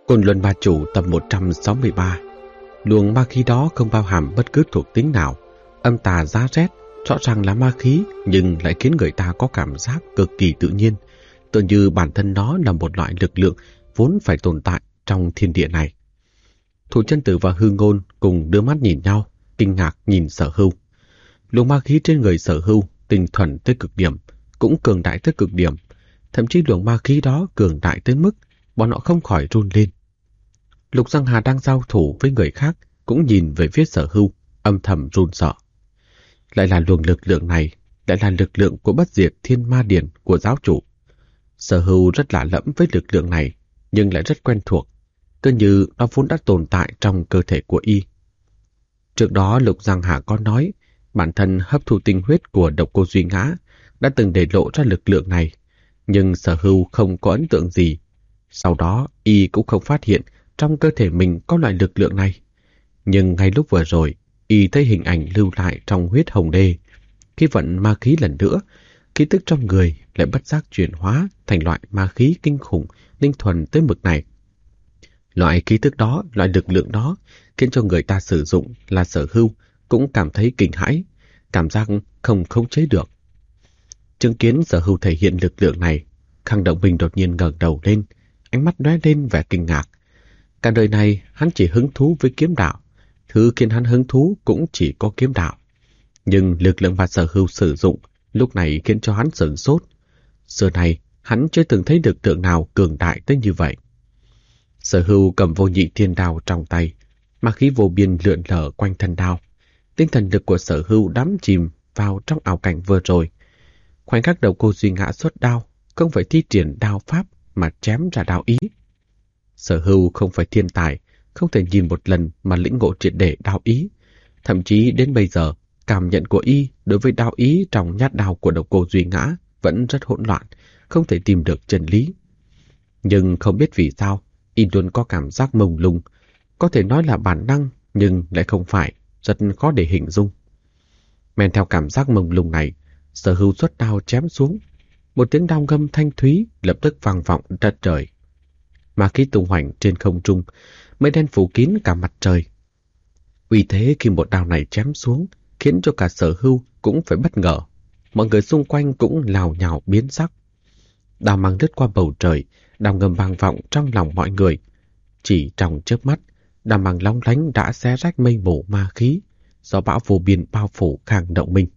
Côn Luân Ma Chủ tập 163. Luồng ma khí đó không bao hàm bất cứ thuộc tính nào, âm tà giá rét, rõ ràng là ma khí nhưng lại khiến người ta có cảm giác cực kỳ tự nhiên, tựa như bản thân nó là một loại lực lượng vốn phải tồn tại trong thiên địa này. Thủ Chân Tử và Hư Ngôn cùng đưa mắt nhìn nhau, kinh ngạc nhìn Sở Hưu. Luồng ma khí trên người Sở Hưu tinh thuần tới cực điểm, cũng cường đại tới cực điểm, thậm chí luồng ma khí đó cường đại tới mức bọn họ không khỏi run lên. Lục Giang Hà đang giao thủ với người khác cũng nhìn về phía Sở Hưu, âm thầm run sợ. Lại là luồng lực lượng này, lại là lực lượng của Bất Diệt Thiên Ma Điển của giáo chủ. Sở Hưu rất lạ lẫm với lực lượng này, nhưng lại rất quen thuộc, cứ như nó vốn đã tồn tại trong cơ thể của y. Trước đó Lục Giang Hà có nói, bản thân hấp thu tinh huyết của Độc Cô Duy Ngã đã từng để lộ ra lực lượng này, nhưng Sở Hưu không có ấn tượng gì. Sau đó y cũng không phát hiện trong cơ thể mình có loại lực lượng này. Nhưng ngay lúc vừa rồi, y thấy hình ảnh lưu lại trong huyết hồng đê. Khi vận ma khí lần nữa, khí tức trong người lại bất giác chuyển hóa thành loại ma khí kinh khủng, linh thuần tới mực này. Loại khí tức đó, loại lực lượng đó khiến cho người ta sử dụng là Sở Hưu cũng cảm thấy kinh hãi, cảm giác không khống chế được. Chứng kiến Sở Hưu thể hiện lực lượng này, Khang Động Minh đột nhiên ngẩng đầu lên, ánh mắt lóe lên vẻ kinh ngạc. Cả đời này hắn chỉ hứng thú với kiếm đạo, thứ khiến hắn hứng thú cũng chỉ có kiếm đạo. Nhưng lực lượng mà Sở Hưu sử dụng lúc này khiến cho hắn sửng sốt. Xưa này hắn chưa từng thấy lực lượng nào cường đại tới như vậy. Sở Hưu cầm Vô Nhị Thiên Đao trong tay, ma khí vô biên lượn lờ quanh thân đao. Tinh thần lực của Sở Hưu đắm chìm vào trong ảo cảnh vừa rồi. Khoảnh khắc Độc Cô Duy Ngã xuất đao, không phải thi triển đao pháp mà chém ra đao ý. Sở Hưu không phải thiên tài, không thể nhìn một lần mà lĩnh ngộ triệt để đao ý. Thậm chí đến bây giờ, cảm nhận của y đối với đao ý trong nhát đao của Độc Cô Duy Ngã vẫn rất hỗn loạn, không thể tìm được chân lý. Nhưng không biết vì sao, y luôn có cảm giác mông lung, có thể nói là bản năng nhưng lại không phải, rất khó để hình dung. Men theo cảm giác mông lung này, Sở Hưu xuất đao chém xuống. Một tiếng đao ngâm thanh thúy lập tức vang vọng đất trời. Ma khí tung hoành trên không trung, mây đen phủ kín cả mặt trời. Uy thế khi một đao này chém xuống khiến cho cả Sở Hưu cũng phải bất ngờ. Mọi người xung quanh cũng lào nhào biến sắc. Đao mang lướt qua bầu trời, đao ngâm vang vọng trong lòng mọi người. Chỉ trong chớp mắt, đao mang long lánh đã xé rách mây mù ma khí, gió bão vô biên bao phủ Khang Động Minh.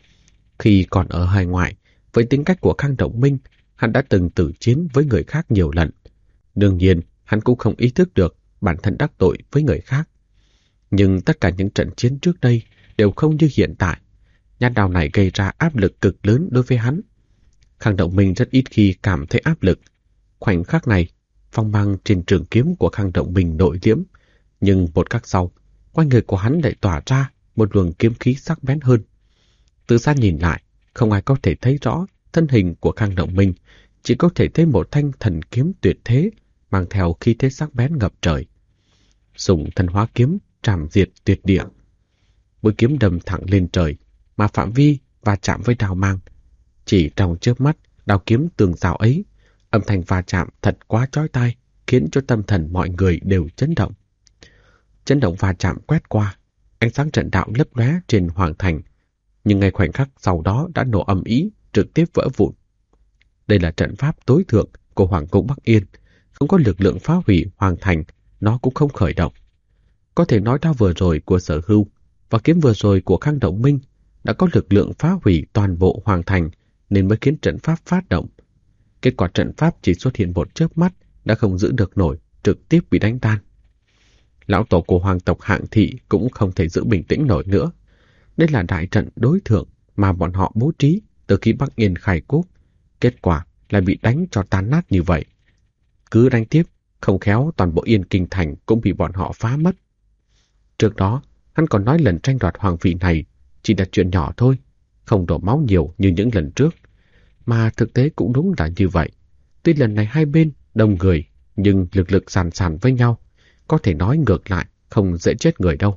Khi còn ở hải ngoại, với tính cách của Khang Động Minh, hắn đã từng tử chiến với người khác nhiều lần. Đương nhiên, hắn cũng không ý thức được bản thân đắc tội với người khác. Nhưng tất cả những trận chiến trước đây đều không như hiện tại. Nhát đao này gây ra áp lực cực lớn đối với hắn. Khang Động Minh rất ít khi cảm thấy áp lực. Khoảnh khắc này, phong mang trên trường kiếm của Khang Động Minh nội liễm. Nhưng một khắc sau, quanh người của hắn lại tỏa ra một luồng kiếm khí sắc bén hơn. Từ xa nhìn lại, không ai có thể thấy rõ thân hình của Khang Động Minh, chỉ có thể thấy một thanh thần kiếm tuyệt thế, mang theo khí thế sắc bén ngập trời. Dùng thân hóa kiếm trảm diệt tuyệt địa. Mũi kiếm đâm thẳng lên trời, mà phạm vi va chạm với đao mang. Chỉ trong chớp mắt, đao kiếm tường rào ấy, âm thanh va chạm thật quá chói tai, khiến cho tâm thần mọi người đều chấn động. Chấn động va chạm quét qua, ánh sáng trận đạo lấp lóe trên hoàng thành, nhưng ngay khoảnh khắc sau đó đã nổ ầm ĩ, trực tiếp vỡ vụn. Đây là trận pháp tối thượng của Hoàng cung Bắc Yên, không có lực lượng phá hủy hoàng thành, nó cũng không khởi động. Có thể nói đao vừa rồi của Sở Hưu và kiếm vừa rồi của Khang Động Minh đã có lực lượng phá hủy toàn bộ hoàng thành nên mới khiến trận pháp phát động. Kết quả trận pháp chỉ xuất hiện một chớp mắt đã không giữ được nổi, trực tiếp bị đánh tan. Lão tổ của hoàng tộc Hạng Thị cũng không thể giữ bình tĩnh nổi nữa. Đây là đại trận đối thượng mà bọn họ bố trí từ khi Bắc Yên khai quốc. Kết quả lại bị đánh cho tan nát như vậy. Cứ đánh tiếp, không khéo toàn bộ Yên Kinh Thành cũng bị bọn họ phá mất. Trước đó, hắn còn nói lần tranh đoạt hoàng vị này chỉ là chuyện nhỏ thôi, không đổ máu nhiều như những lần trước. Mà thực tế cũng đúng là như vậy. Tuy lần này hai bên đông người, nhưng lực lượng sàn sàn với nhau, có thể nói ngược lại không dễ chết người đâu.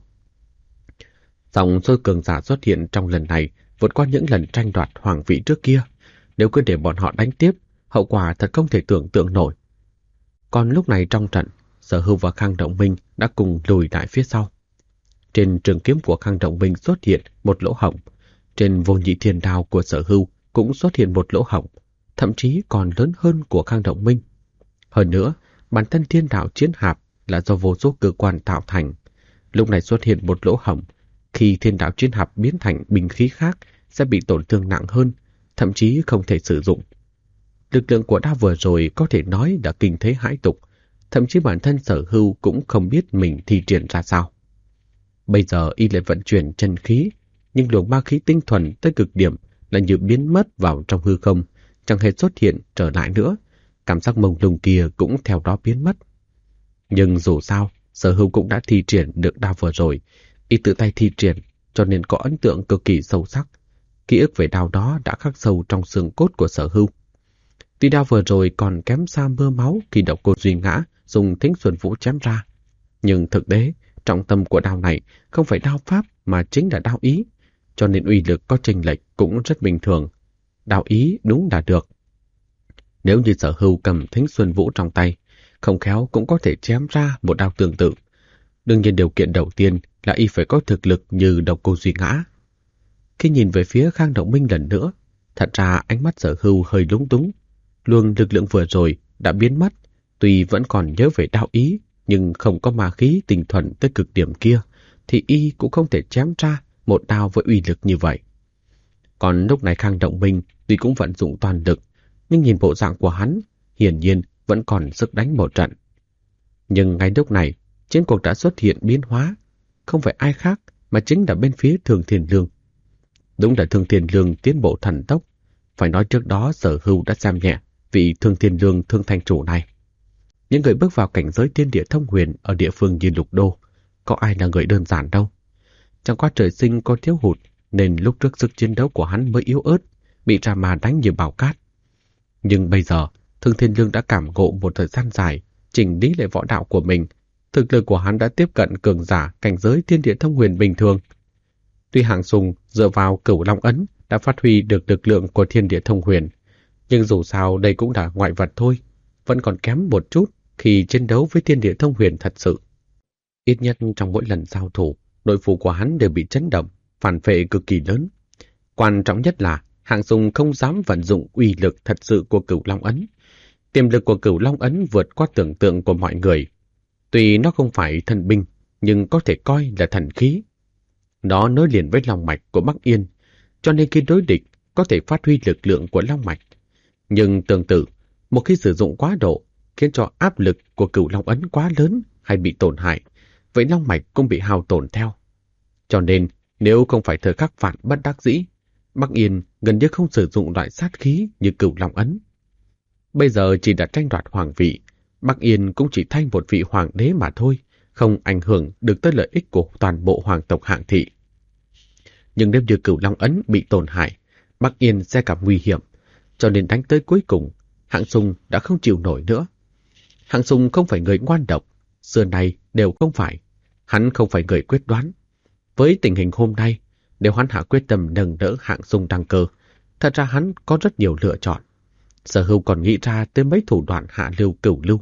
Dòng sôi cường giả xuất hiện trong lần này vượt qua những lần tranh đoạt hoàng vị trước kia. Nếu cứ để bọn họ đánh tiếp, hậu quả thật không thể tưởng tượng nổi. Còn lúc này trong trận, Sở Hưu và Khang Động Minh đã cùng lùi lại phía sau. Trên trường kiếm của Khang Động Minh xuất hiện một lỗ hổng. Trên vô nhị thiên đao của Sở Hưu cũng xuất hiện một lỗ hổng, thậm chí còn lớn hơn của Khang Động Minh. Hơn nữa, bản thân thiên đạo chiến hạp là do vô số cơ quan tạo thành. Lúc này xuất hiện một lỗ hổng, khi thiên đạo chiến hạp biến thành binh khí khác sẽ bị tổn thương nặng hơn, thậm chí không thể sử dụng. Lực lượng của đao vừa rồi có thể nói đã kinh thế hãi tục, thậm chí bản thân Sở Hưu cũng không biết mình thi triển ra sao. Bây giờ y lại vận chuyển chân khí, nhưng luồng ma khí tinh thuần tới cực điểm là như biến mất vào trong hư không, chẳng hề xuất hiện trở lại nữa. Cảm giác mông lung kia cũng theo đó biến mất. Nhưng dù sao, Sở Hưu cũng đã thi triển được đao vừa rồi. Y tự tay thi triển, cho nên có ấn tượng cực kỳ sâu sắc. Ký ức về đao đó đã khắc sâu trong xương cốt của Sở Hưu. Tuy đao vừa rồi còn kém xa mưa máu khi Độc Cô Duy Ngã dùng Thính Xuân Vũ chém ra. Nhưng thực tế, trọng tâm của đao này không phải đao pháp mà chính là đao ý, cho nên uy lực có chênh lệch cũng rất bình thường. Đao ý đúng là được. Nếu như Sở Hưu cầm Thính Xuân Vũ trong tay, không khéo cũng có thể chém ra một đao tương tự. Đương nhiên điều kiện đầu tiên là y phải có thực lực như Độc Cô Duy Ngã. Khi nhìn về phía Khang Động Minh lần nữa, thật ra ánh mắt Sở Hưu hơi lúng túng. Luồng lực lượng vừa rồi đã biến mất, tuy vẫn còn nhớ về đao ý, nhưng không có ma khí tinh thuần tới cực điểm kia, thì y cũng không thể chém ra một đao với uy lực như vậy. Còn lúc này Khang Động Minh tuy cũng vận dụng toàn lực, nhưng nhìn bộ dạng của hắn, hiển nhiên vẫn còn sức đánh một trận. Nhưng ngay lúc này, chiến cuộc đã xuất hiện biến hóa, không phải ai khác mà chính là bên phía Thương Thiên Lương. Đúng là Thương Thiên Lương tiến bộ thần tốc, phải nói trước đó Sở Hưu đã xem nhẹ vị Thương Thiên Lương Thương Thành Chủ này. Những người bước vào cảnh giới thiên địa thông huyền ở địa phương như Lục Đô, có ai là người đơn giản đâu. Chẳng qua trời sinh có thiếu hụt, nên lúc trước sức chiến đấu của hắn mới yếu ớt, bị Ra Ma đánh như bào cát. Nhưng bây giờ, Thương Thiên Lương đã cảm ngộ một thời gian dài, chỉnh lý lại võ đạo của mình. Thực lực của hắn đã tiếp cận cường giả cảnh giới thiên địa thông huyền bình thường. Tuy Hạng Sùng dựa vào Cửu Long Ấn đã phát huy được lực lượng của thiên địa thông huyền, nhưng dù sao đây cũng là ngoại vật thôi, vẫn còn kém một chút khi chiến đấu với thiên địa thông huyền thật sự. Ít nhất trong mỗi lần giao thủ, nội phủ của hắn đều bị chấn động, phản phệ cực kỳ lớn. Quan trọng nhất là Hạng Sùng không dám vận dụng uy lực thật sự của Cửu Long Ấn. Tiềm lực của Cửu Long Ấn vượt qua tưởng tượng của mọi người. Tuy nó không phải thần binh, nhưng có thể coi là thần khí. Nó nối liền với long mạch của Bắc Yên, cho nên khi đối địch có thể phát huy lực lượng của long mạch. Nhưng tương tự, một khi sử dụng quá độ, khiến cho áp lực của Cửu Long Ấn quá lớn hay bị tổn hại, vậy long mạch cũng bị hao tổn theo. Cho nên, nếu không phải thời khắc vạn bất đắc dĩ, Bắc Yên gần như không sử dụng loại sát khí như Cửu Long Ấn. Bây giờ chỉ đã tranh đoạt hoàng vị, Bắc Yên cũng chỉ thay một vị hoàng đế mà thôi, không ảnh hưởng được tới lợi ích của toàn bộ hoàng tộc Hạng thị. Nhưng nếu như Cửu Long Ấn bị tổn hại, Bắc Yên sẽ gặp nguy hiểm, cho nên đánh tới cuối cùng, Hạng Sùng đã không chịu nổi nữa. Hạng Sùng không phải người ngoan độc, xưa nay đều không phải. Hắn không phải người quyết đoán. Với tình hình hôm nay, nếu hắn hạ quyết tâm nâng đỡ Hạng Sùng đăng cơ, thật ra hắn có rất nhiều lựa chọn. Sở Hưu còn nghĩ ra tới mấy thủ đoạn hạ lưu cửu lưu.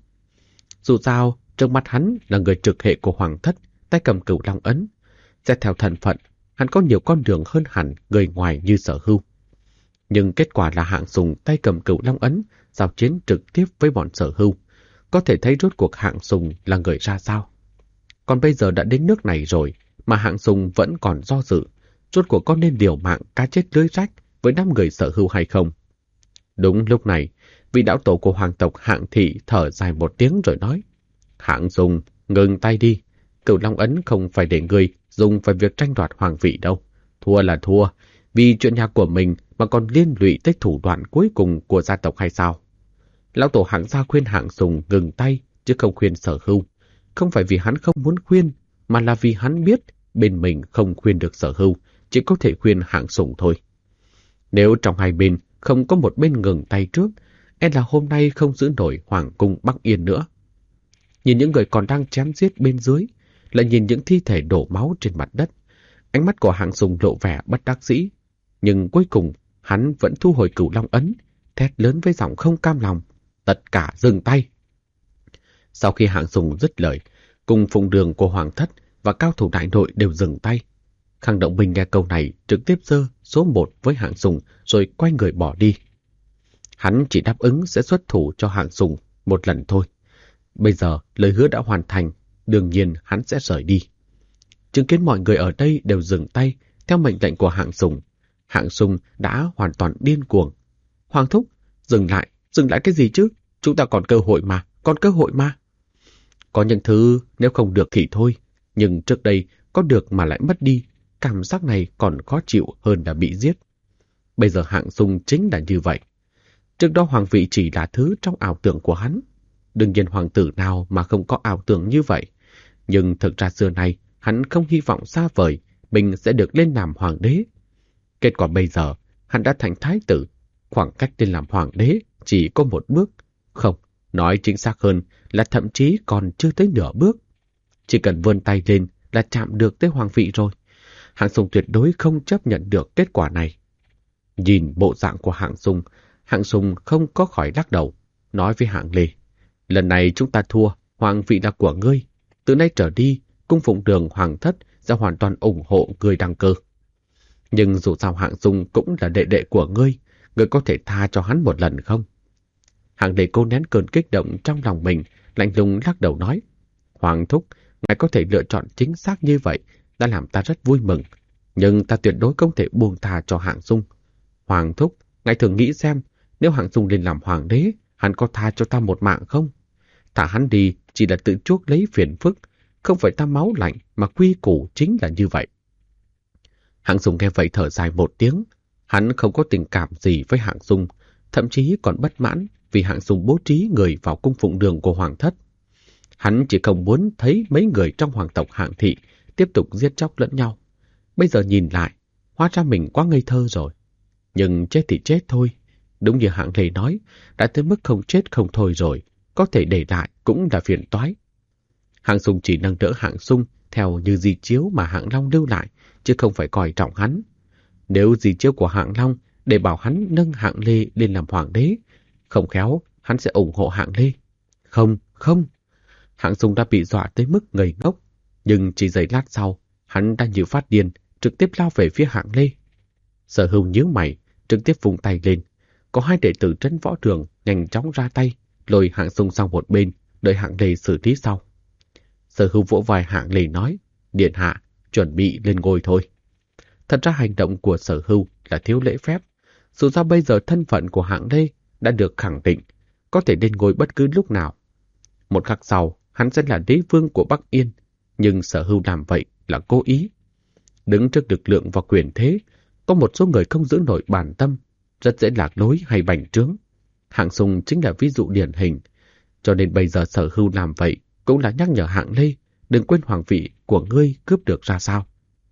Dù sao, trước mắt hắn là người trực hệ của Hoàng thất, tay cầm Cửu Long Ấn. Xét theo thân phận, hắn có nhiều con đường hơn hẳn người ngoài như Sở Hưu. Nhưng kết quả là Hạng Sùng tay cầm Cửu Long Ấn, giao chiến trực tiếp với bọn Sở Hưu. Có thể thấy rốt cuộc Hạng Sùng là người ra sao. Còn bây giờ đã đến nước này rồi, mà Hạng Sùng vẫn còn do dự, rốt cuộc có nên liều mạng cá chết lưới rách với 5 người Sở Hưu hay không. Đúng lúc này, vị đạo tổ của hoàng tộc Hạng thị thở dài một tiếng rồi nói: Hạng Sùng, ngừng tay đi. Cửu Long Ấn không phải để ngươi dùng vào việc tranh đoạt hoàng vị đâu. Thua là thua, vì chuyện nhà của mình mà còn liên lụy tới thủ đoạn cuối cùng của gia tộc hay sao? Lão tổ Hạng gia khuyên Hạng Sùng ngừng tay, chứ không khuyên Sở Hưu. Không phải vì hắn không muốn khuyên, mà là vì hắn biết bên mình không khuyên được Sở Hưu, chỉ có thể khuyên Hạng Sùng thôi. Nếu trong hai bên không có một bên ngừng tay trước, e là hôm nay không giữ nổi Hoàng cung Bắc Yên nữa. Nhìn những người còn đang chém giết bên dưới, lại nhìn những thi thể đổ máu trên mặt đất, ánh mắt của Hạng Sùng lộ vẻ bất đắc dĩ. Nhưng cuối cùng, hắn vẫn thu hồi Cửu Long Ấn, thét lớn với giọng không cam lòng: Tất cả dừng tay! Sau khi Hạng Sùng dứt lời, cùng phụng đường của Hoàng Thất và cao thủ đại nội đều dừng tay. Khang Động Bình nghe câu này trực tiếp giơ số 1 với Hạng Sùng rồi quay người bỏ đi. Hắn chỉ đáp ứng sẽ xuất thủ cho Hạng Sùng một lần thôi. Bây giờ lời hứa đã hoàn thành, đương nhiên hắn sẽ rời đi. Chứng kiến mọi người ở đây đều dừng tay theo mệnh lệnh của Hạng Sùng. Hạng Sùng đã hoàn toàn điên cuồng. Hoàng thúc, dừng lại cái gì chứ? Chúng ta còn cơ hội mà, còn cơ hội mà. Có những thứ nếu không được thì thôi, nhưng trước đây có được mà lại mất đi, cảm giác này còn khó chịu hơn là bị giết. Bây giờ Hạng Sùng chính là như vậy. Trước đó hoàng vị chỉ là thứ trong ảo tưởng của hắn. Đương nhiên hoàng tử nào mà không có ảo tưởng như vậy. Nhưng thực ra xưa nay, hắn không hy vọng xa vời mình sẽ được lên làm hoàng đế. Kết quả bây giờ, hắn đã thành thái tử. Khoảng cách lên làm hoàng đế chỉ có một bước. Không, nói chính xác hơn là thậm chí còn chưa tới nửa bước. Chỉ cần vươn tay lên là chạm được tới hoàng vị rồi. Hạng Sùng tuyệt đối không chấp nhận được kết quả này. Nhìn bộ dạng của Hạng Sùng không có khỏi lắc đầu, nói với Hạng Lê: lần này chúng ta thua, hoàng vị là của ngươi. Từ nay trở đi, cung phụng đường Hoàng Thất sẽ hoàn toàn ủng hộ ngươi đăng cơ. Nhưng dù sao Hạng Sùng cũng là đệ đệ của ngươi có thể tha cho hắn một lần không? Hạng Lê cố nén cơn kích động trong lòng mình, lạnh lùng lắc đầu nói: Hoàng thúc, ngài có thể lựa chọn chính xác như vậy, đã làm ta rất vui mừng. Nhưng ta tuyệt đối không thể buông tha cho Hạng Sùng. Hoàng thúc, ngài thường nghĩ xem, nếu Hạng Sùng lên làm hoàng đế, hắn có tha cho ta một mạng không? Thả hắn đi chỉ là tự chuốc lấy phiền phức, không phải ta máu lạnh mà quy củ chính là như vậy. Hạng Sùng nghe vậy thở dài một tiếng. Hắn không có tình cảm gì với Hạng Sùng, thậm chí còn bất mãn vì Hạng Sùng bố trí người vào cung phụng đường của Hoàng Thất. Hắn chỉ không muốn thấy mấy người trong hoàng tộc Hạng thị tiếp tục giết chóc lẫn nhau. Bây giờ nhìn lại, hóa ra mình quá ngây thơ rồi. Nhưng chết thì chết thôi. Đúng như Hạng Lê nói, đã tới mức không chết không thôi rồi, có thể để lại cũng là phiền toái. Hạng Sùng chỉ nâng đỡ Hạng Sung theo như di chiếu mà Hạng Long lưu lại, chứ không phải coi trọng hắn. Nếu di chiếu của Hạng Long để bảo hắn nâng Hạng Lê lên làm hoàng đế, không khéo hắn sẽ ủng hộ Hạng Lê. Không, không. Hạng Sung đã bị dọa tới mức ngây ngốc, nhưng chỉ giây lát sau, hắn đã như phát điên, trực tiếp lao về phía Hạng Lê. Sở Hưu nhíu mày, trực tiếp vung tay lên. Có hai đệ tử trấn võ trường nhanh chóng ra tay, lôi Hạng Sung sang một bên, đợi Hạng Lê xử lý sau. Sở Hưu vỗ vai Hạng Lê nói: điện hạ, chuẩn bị lên ngôi thôi. Thật ra hành động của Sở Hưu là thiếu lễ phép. Dù sao bây giờ thân phận của Hạng Lê đã được khẳng định, có thể lên ngôi bất cứ lúc nào. Một khắc sau, hắn sẽ là đế vương của Bắc Yên, nhưng Sở Hưu làm vậy là cố ý. Đứng trước lực lượng và quyền thế, có một số người không giữ nổi bản tâm, rất dễ lạc lối hay bành trướng. Hạng Sung chính là ví dụ điển hình. Cho nên bây giờ Sở Hưu làm vậy cũng là nhắc nhở Hạng Lê đừng quên hoàng vị của ngươi cướp được ra sao.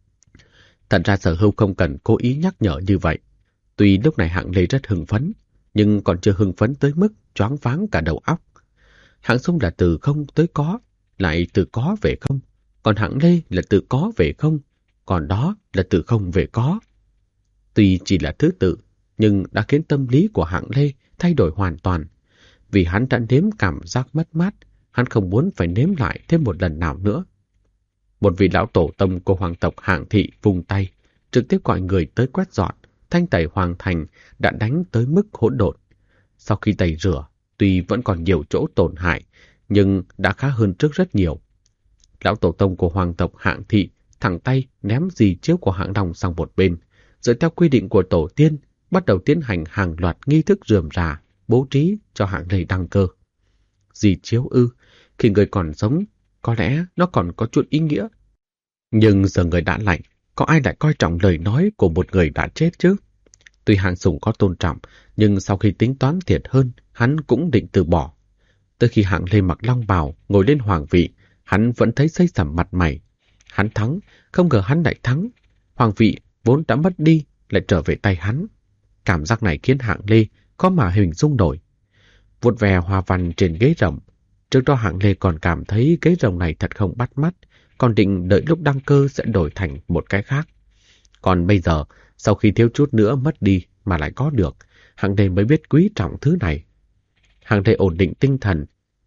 Thật ra Sở Hưu không cần cố ý nhắc nhở như vậy. Tuy lúc này Hạng Lê rất hưng phấn, nhưng còn chưa hưng phấn tới mức choáng váng cả đầu óc. Hạng Sung là từ không tới có, lại từ có về không. Còn Hạng Lê là từ có về không, còn đó là từ không về có. Tuy chỉ là thứ tự, nhưng đã khiến tâm lý của Hạng Lê thay đổi hoàn toàn. Vì hắn đã nếm cảm giác mất mát, hắn không muốn phải nếm lại thêm một lần nào nữa. Một vị lão tổ tông của hoàng tộc Hạng thị vung tay, trực tiếp gọi người tới quét dọn, thanh tẩy hoàng thành đã đánh tới mức hỗn độn. Sau khi tẩy rửa, tuy vẫn còn nhiều chỗ tổn hại, nhưng đã khá hơn trước rất nhiều. Lão tổ tông của hoàng tộc Hạng thị thẳng tay ném di chiếu của Hạng Long sang một bên, dựa theo quy định của tổ tiên, bắt đầu tiến hành hàng loạt nghi thức rườm rà, bố trí cho Hạng Lê đăng cơ. Di chiếu ư, khi người còn sống, có lẽ nó còn có chút ý nghĩa. Nhưng giờ người đã lạnh, có ai lại coi trọng lời nói của một người đã chết chứ? Tuy Hạng Sùng có tôn trọng, nhưng sau khi tính toán thiệt hơn, hắn cũng định từ bỏ. Tới khi Hạng Lê mặc long bào ngồi lên hoàng vị, hắn vẫn thấy xây sẩm mặt mày. Hắn thắng, không ngờ hắn lại thắng. Hoàng vị vốn đã mất đi, lại trở về tay hắn. Cảm giác này khiến Hạng Lê khó mà hình dung nổi. Vuốt ve hoa văn trên ghế rồng. Trước đó Hạng Lê còn cảm thấy ghế rồng này thật không bắt mắt, còn định đợi lúc đăng cơ sẽ đổi thành một cái khác. Còn bây giờ, sau khi thiếu chút nữa mất đi mà lại có được, Hạng Lê mới biết quý trọng thứ này. Hạng Lê ổn định tinh thần,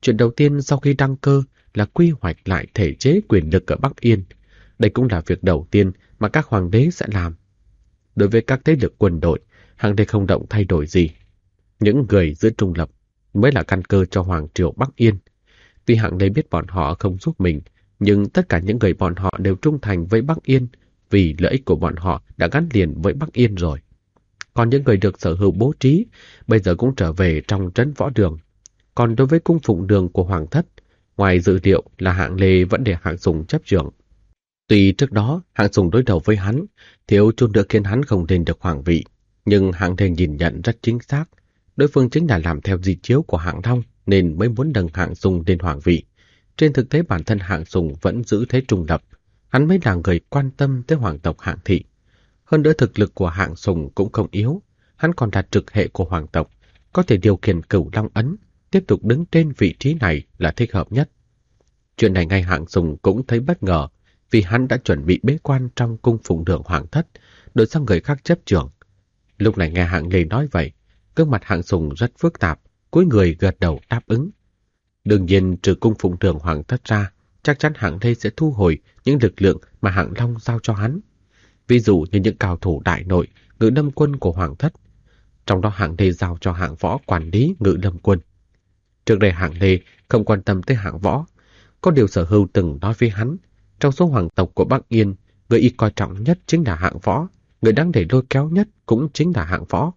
Chuyện đầu tiên sau khi đăng cơ là quy hoạch lại thể chế quyền lực ở Bắc Yên. Đây cũng là việc đầu tiên mà các hoàng đế sẽ làm. Đối với các thế lực quân đội, hạng đế không động thay đổi gì. Những người giữ trung lập mới là căn cơ cho hoàng triều Bắc Yên. Tuy hạng đế biết bọn họ không giúp mình, nhưng tất cả những người bọn họ đều trung thành với Bắc Yên vì lợi ích của bọn họ đã gắn liền với Bắc Yên rồi. Còn những người được Sở Hưu bố trí bây giờ cũng trở về trong trấn Võ Đường. Còn đối với cung phụng đường của Hoàng thất, ngoài dự liệu là Hạng Lê vẫn để Hạng Sùng chấp trưởng. Tuy trước đó Hạng Sùng đối đầu với hắn, thiếu chút nữa khiến hắn không lên được hoàng vị, nhưng Hạng Lê nhìn nhận rất chính xác. Đối phương chính là làm theo di chiếu của Hạng Long nên mới muốn nâng Hạng Sùng lên hoàng vị. Trên thực tế bản thân Hạng Sùng vẫn giữ thế trung lập, hắn mới là người quan tâm tới hoàng tộc Hạng Thị. Hơn nữa thực lực của Hạng Sùng cũng không yếu, hắn còn là trực hệ của hoàng tộc, có thể điều khiển Cửu Long ấn, tiếp tục đứng trên vị trí này là thích hợp nhất. Chuyện này ngay Hạng Sùng cũng thấy bất ngờ, vì hắn đã chuẩn bị bế quan trong cung phụng đường Hoàng thất, đổi sang người khác chấp trưởng. Lúc này nghe Hạng Lê nói vậy, gương mặt Hạng Sùng rất phức tạp, cúi người gật đầu đáp ứng. Đương nhiên trừ cung phụng đường Hoàng thất ra, chắc chắn Hạng Lê sẽ thu hồi những lực lượng mà Hạng Long giao cho hắn. Ví dụ như những cao thủ đại nội, ngự lâm quân của Hoàng thất. Trong đó Hạng Lê giao cho Hạng Võ quản lý ngự lâm quân. Trước đây Hạng Lê không quan tâm tới Hạng Võ. Có điều Sở Hưu từng nói với hắn, trong số hoàng tộc của Bắc Yên, người y coi trọng nhất chính là Hạng Võ, người đáng để lôi kéo nhất cũng chính là Hạng Võ.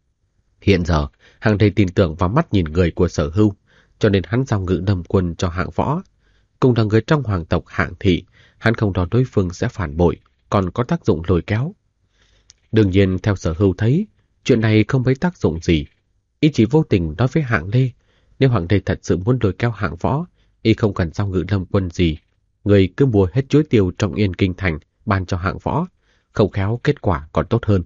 Hiện giờ, Hạng Lê tin tưởng vào mắt nhìn người của Sở Hưu, cho nên hắn giao ngự lâm quân cho Hạng Võ. Cùng là người trong hoàng tộc Hạng Thị, hắn không lo đối phương sẽ phản bội, còn có tác dụng lôi kéo. Đương nhiên, theo Sở Hưu thấy, chuyện này không mấy tác dụng gì. Y chỉ vô tình nói với Hạng Lê, nếu Hạng Lê thật sự muốn lôi kéo Hạng Võ, y không cần giao ngự lâm quân gì. Người cứ mua hết chuối tiêu trong Yên Kinh Thành, ban cho Hạng Võ, không khéo kết quả còn tốt hơn.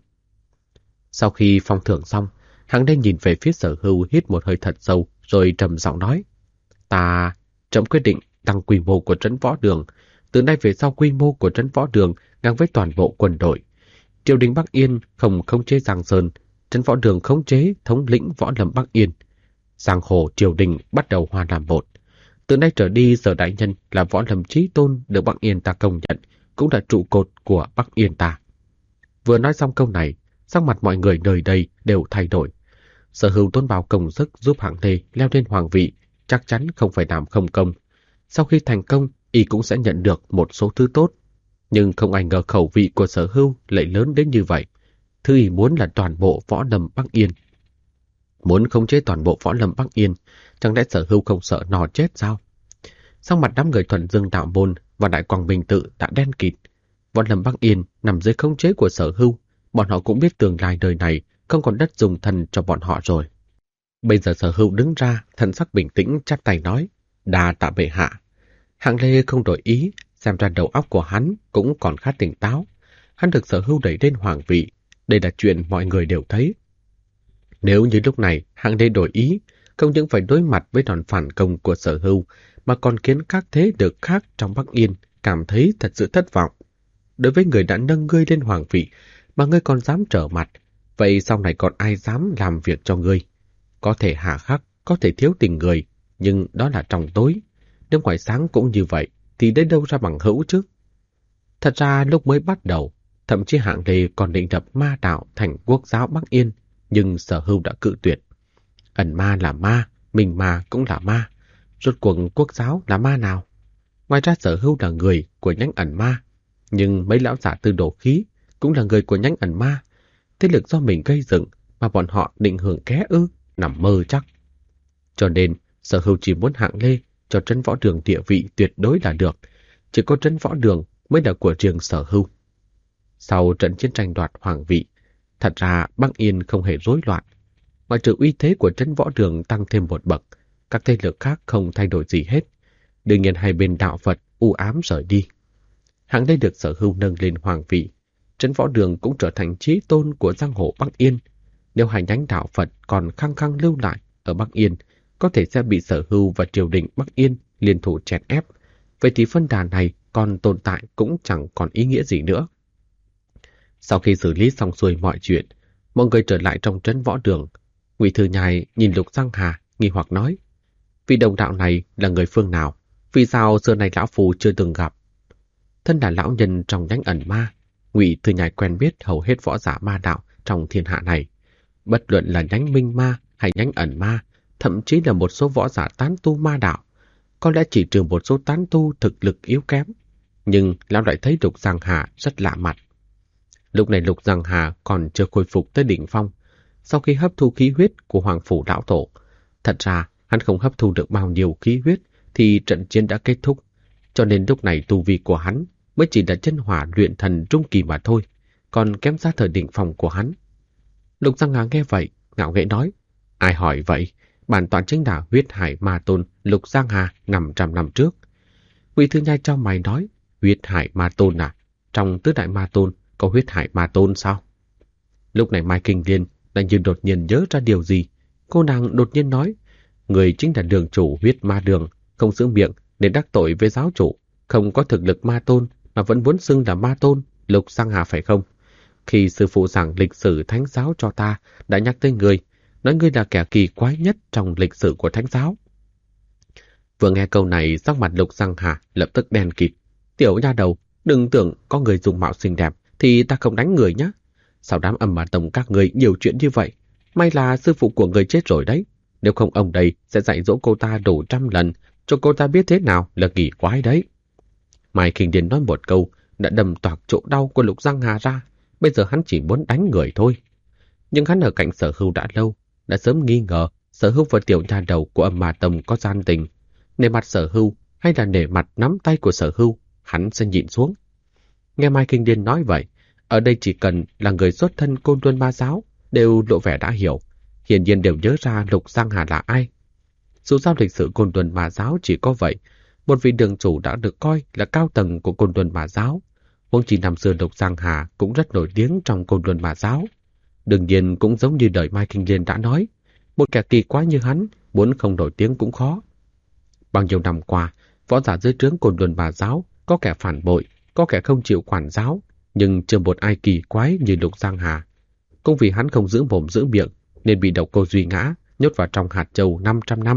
Sau khi phong thưởng xong, Hạng Lê nhìn về phía Sở Hưu hít một hơi thật sâu, rồi trầm giọng nói, trẫm quyết định tăng quy mô của trấn Võ Đường. Từ nay về sau quy mô của trấn Võ Đường ngang với toàn bộ quân đội. Triều đình Bắc Yên không khống chế Giang Sơn, trấn Võ Đường khống chế thống lĩnh võ lâm Bắc Yên. Giang hồ triều đình bắt đầu hòa làm một. Từ nay trở đi, Sở đại nhân là võ lâm chí tôn được Bắc Yên ta công nhận, cũng là trụ cột của Bắc Yên ta. Vừa nói xong câu này, sắc mặt mọi người nơi đây đều thay đổi. Sở Hưu tốn bao công sức giúp Hạng Lê leo lên hoàng vị, chắc chắn không phải làm không công. Sau khi thành công, y cũng sẽ nhận được một số thứ tốt. Nhưng không ai ngờ khẩu vị của Sở Hưu lại lớn đến như vậy. Thứ y muốn là toàn bộ võ lâm Bắc Yên. Muốn khống chế toàn bộ võ lâm Bắc Yên, chẳng lẽ Sở Hưu không sợ nò chết sao? Sau mặt đám người Thuần Dương Đạo Môn và Đại Quang Bình Tự đã đen kịt. Võ lâm Bắc Yên nằm dưới khống chế của Sở Hưu, bọn họ cũng biết tương lai đời này không còn đất dùng thân cho bọn họ rồi. Bây giờ Sở Hưu đứng ra, thần sắc bình tĩnh chắp tay nói, đa tạ bệ hạ. Hạng Lê không đổi ý, xem ra đầu óc của hắn cũng còn khá tỉnh táo. Hắn được Sở Hưu đẩy lên hoàng vị, đây là chuyện mọi người đều thấy. Nếu như lúc này Hạng Lê đổi ý, không những phải đối mặt với đòn phản công của Sở Hưu, mà còn khiến các thế lực khác trong Bắc Yên cảm thấy thật sự thất vọng. Đối với người đã nâng ngươi lên hoàng vị, mà ngươi còn dám trở mặt, vậy sau này còn ai dám làm việc cho ngươi? Có thể hà khắc, có thể thiếu tình người, nhưng đó là trong tối. Nếu ngoài sáng cũng như vậy, thì đến đâu ra bằng hữu chứ? Thật ra lúc mới bắt đầu, thậm chí Hạng Lê còn định lập ma đạo thành quốc giáo Bắc Yên, nhưng Sở Hưu đã cự tuyệt. Ẩn ma là ma, mình ma cũng là ma. Rốt cuộc quốc giáo là ma nào? Ngoài ra Sở Hưu là người của nhánh ẩn ma, nhưng mấy lão giả Tư Đồ Khí cũng là người của nhánh ẩn ma. Thế lực do mình gây dựng mà bọn họ định hưởng ké ư, nằm mơ chắc. Cho nên Sở Hưu chỉ muốn Hạng Lê cho trấn Võ Đường địa vị tuyệt đối là được. Chỉ có trấn Võ Đường mới là của riêng Sở Hưu. Sau trận chiến tranh đoạt hoàng vị, thật ra Bắc Yên không hề rối loạn. Ngoại trừ uy thế của trấn Võ Đường tăng thêm một bậc, các thế lực khác không thay đổi gì hết. Đương nhiên hai bên đạo Phật u ám rời đi. Hạng Lê được Sở Hưu nâng lên hoàng vị, trấn Võ Đường cũng trở thành chí tôn của giang hồ Bắc Yên. Nếu hai nhánh đạo Phật còn khăng khăng lưu lại ở Bắc Yên, có thể sẽ bị Sở Hưu và triều đình Bắc Yên liên thủ chèn ép. Vậy thì phân đà này còn tồn tại cũng chẳng còn ý nghĩa gì nữa. Sau khi xử lý xong xuôi mọi chuyện, mọi người trở lại trong trấn Võ Đường. Ngụy Thư Nhai nhìn Lục Giang Hà nghi hoặc nói, Vị đồng đạo này là người phương nào? Vì sao xưa này lão phu chưa từng gặp? Thân là lão nhân trong nhánh ẩn ma, Ngụy Thư Nhai quen biết hầu hết võ giả ma đạo trong thiên hạ này. Bất luận là nhánh minh ma hay nhánh ẩn ma, thậm chí là một số võ giả tán tu ma đạo, có lẽ chỉ trừ một số tán tu thực lực yếu kém. Nhưng lão lại thấy Lục Giang Hà rất lạ mặt. Lúc này Lục Giang Hà còn chưa khôi phục tới đỉnh phong. Sau khi hấp thu khí huyết của Hoàng Phủ Lão Tổ, thật ra hắn không hấp thu được bao nhiêu khí huyết thì trận chiến đã kết thúc. Cho nên lúc này tu vi của hắn mới chỉ là chân hỏa luyện thần trung kỳ mà thôi, còn kém xa thời đỉnh phong của hắn. Lục Giang Hà nghe vậy, ngạo nghễ nói, ai hỏi vậy? Bản tọa chính là huyết hải ma tôn Lục Giang Hà 500 năm trước. Ngụy Thư Nhai cho mày nói, huyết hải ma tôn à? Trong tứ đại ma tôn có huyết hải ma tôn sao? Lúc này Mai Kinh Liên lại như đột nhiên nhớ ra điều gì. Cô nàng đột nhiên nói, người chính là đường chủ huyết ma đường, không giữ miệng để đắc tội với giáo chủ, không có thực lực ma tôn mà vẫn muốn xưng là ma tôn, Lục Giang Hà phải không? Khi sư phụ giảng lịch sử thánh giáo cho ta đã nhắc tới người, nói ngươi là kẻ kỳ quái nhất trong lịch sử của thánh giáo. Vừa nghe câu này, sắc mặt Lục Giang Hà lập tức đen kịt. Tiểu nha đầu, đừng tưởng có người dùng mạo xinh đẹp thì ta không đánh người nhé. Sao đám Âm Ma Tông các người nhiều chuyện như vậy? May là sư phụ của người chết rồi đấy. Nếu không ông đây sẽ dạy dỗ cô ta đủ 100 lần, cho cô ta biết thế nào là kỳ quái đấy. Mai Kinh Điền nói một câu đã đâm toạc chỗ đau của Lục Giang Hà ra. Bây giờ hắn chỉ muốn đánh người thôi. Nhưng hắn ở cạnh Sở Hưu đã lâu, đã sớm nghi ngờ Sở Hưu và tiểu nha đầu của Âm Ma Tông có gian tình. Nể mặt Sở Hưu hay là nể mặt nắm tay của Sở Hưu, hắn sẽ nhịn xuống. Nghe Mai Kinh Điền nói vậy, ở đây chỉ cần là người xuất thân Côn Luân Ma Giáo đều lộ vẻ đã hiểu, hiển nhiên đều nhớ ra Lục Giang Hà là ai. Dù sao lịch sử Côn Luân Ma Giáo chỉ có vậy, một vị đường chủ đã được coi là cao tầng của Côn Luân Ma Giáo. Huống chi năm xưa Lục Giang Hà cũng rất nổi tiếng trong Côn Luân Ma Giáo. Đương nhiên cũng giống như đời Mai Kinh Liên đã nói, một kẻ kỳ quái như hắn muốn không nổi tiếng cũng khó. Bao nhiêu năm qua, võ giả dưới trướng Côn Luân Ma Giáo có kẻ phản bội, có kẻ không chịu quản giáo, nhưng chưa một ai kỳ quái như Lục Giang Hà. Cũng vì hắn không giữ mồm giữ miệng nên bị độc cô Duy Ngã nhốt vào trong hạt châu 500 năm.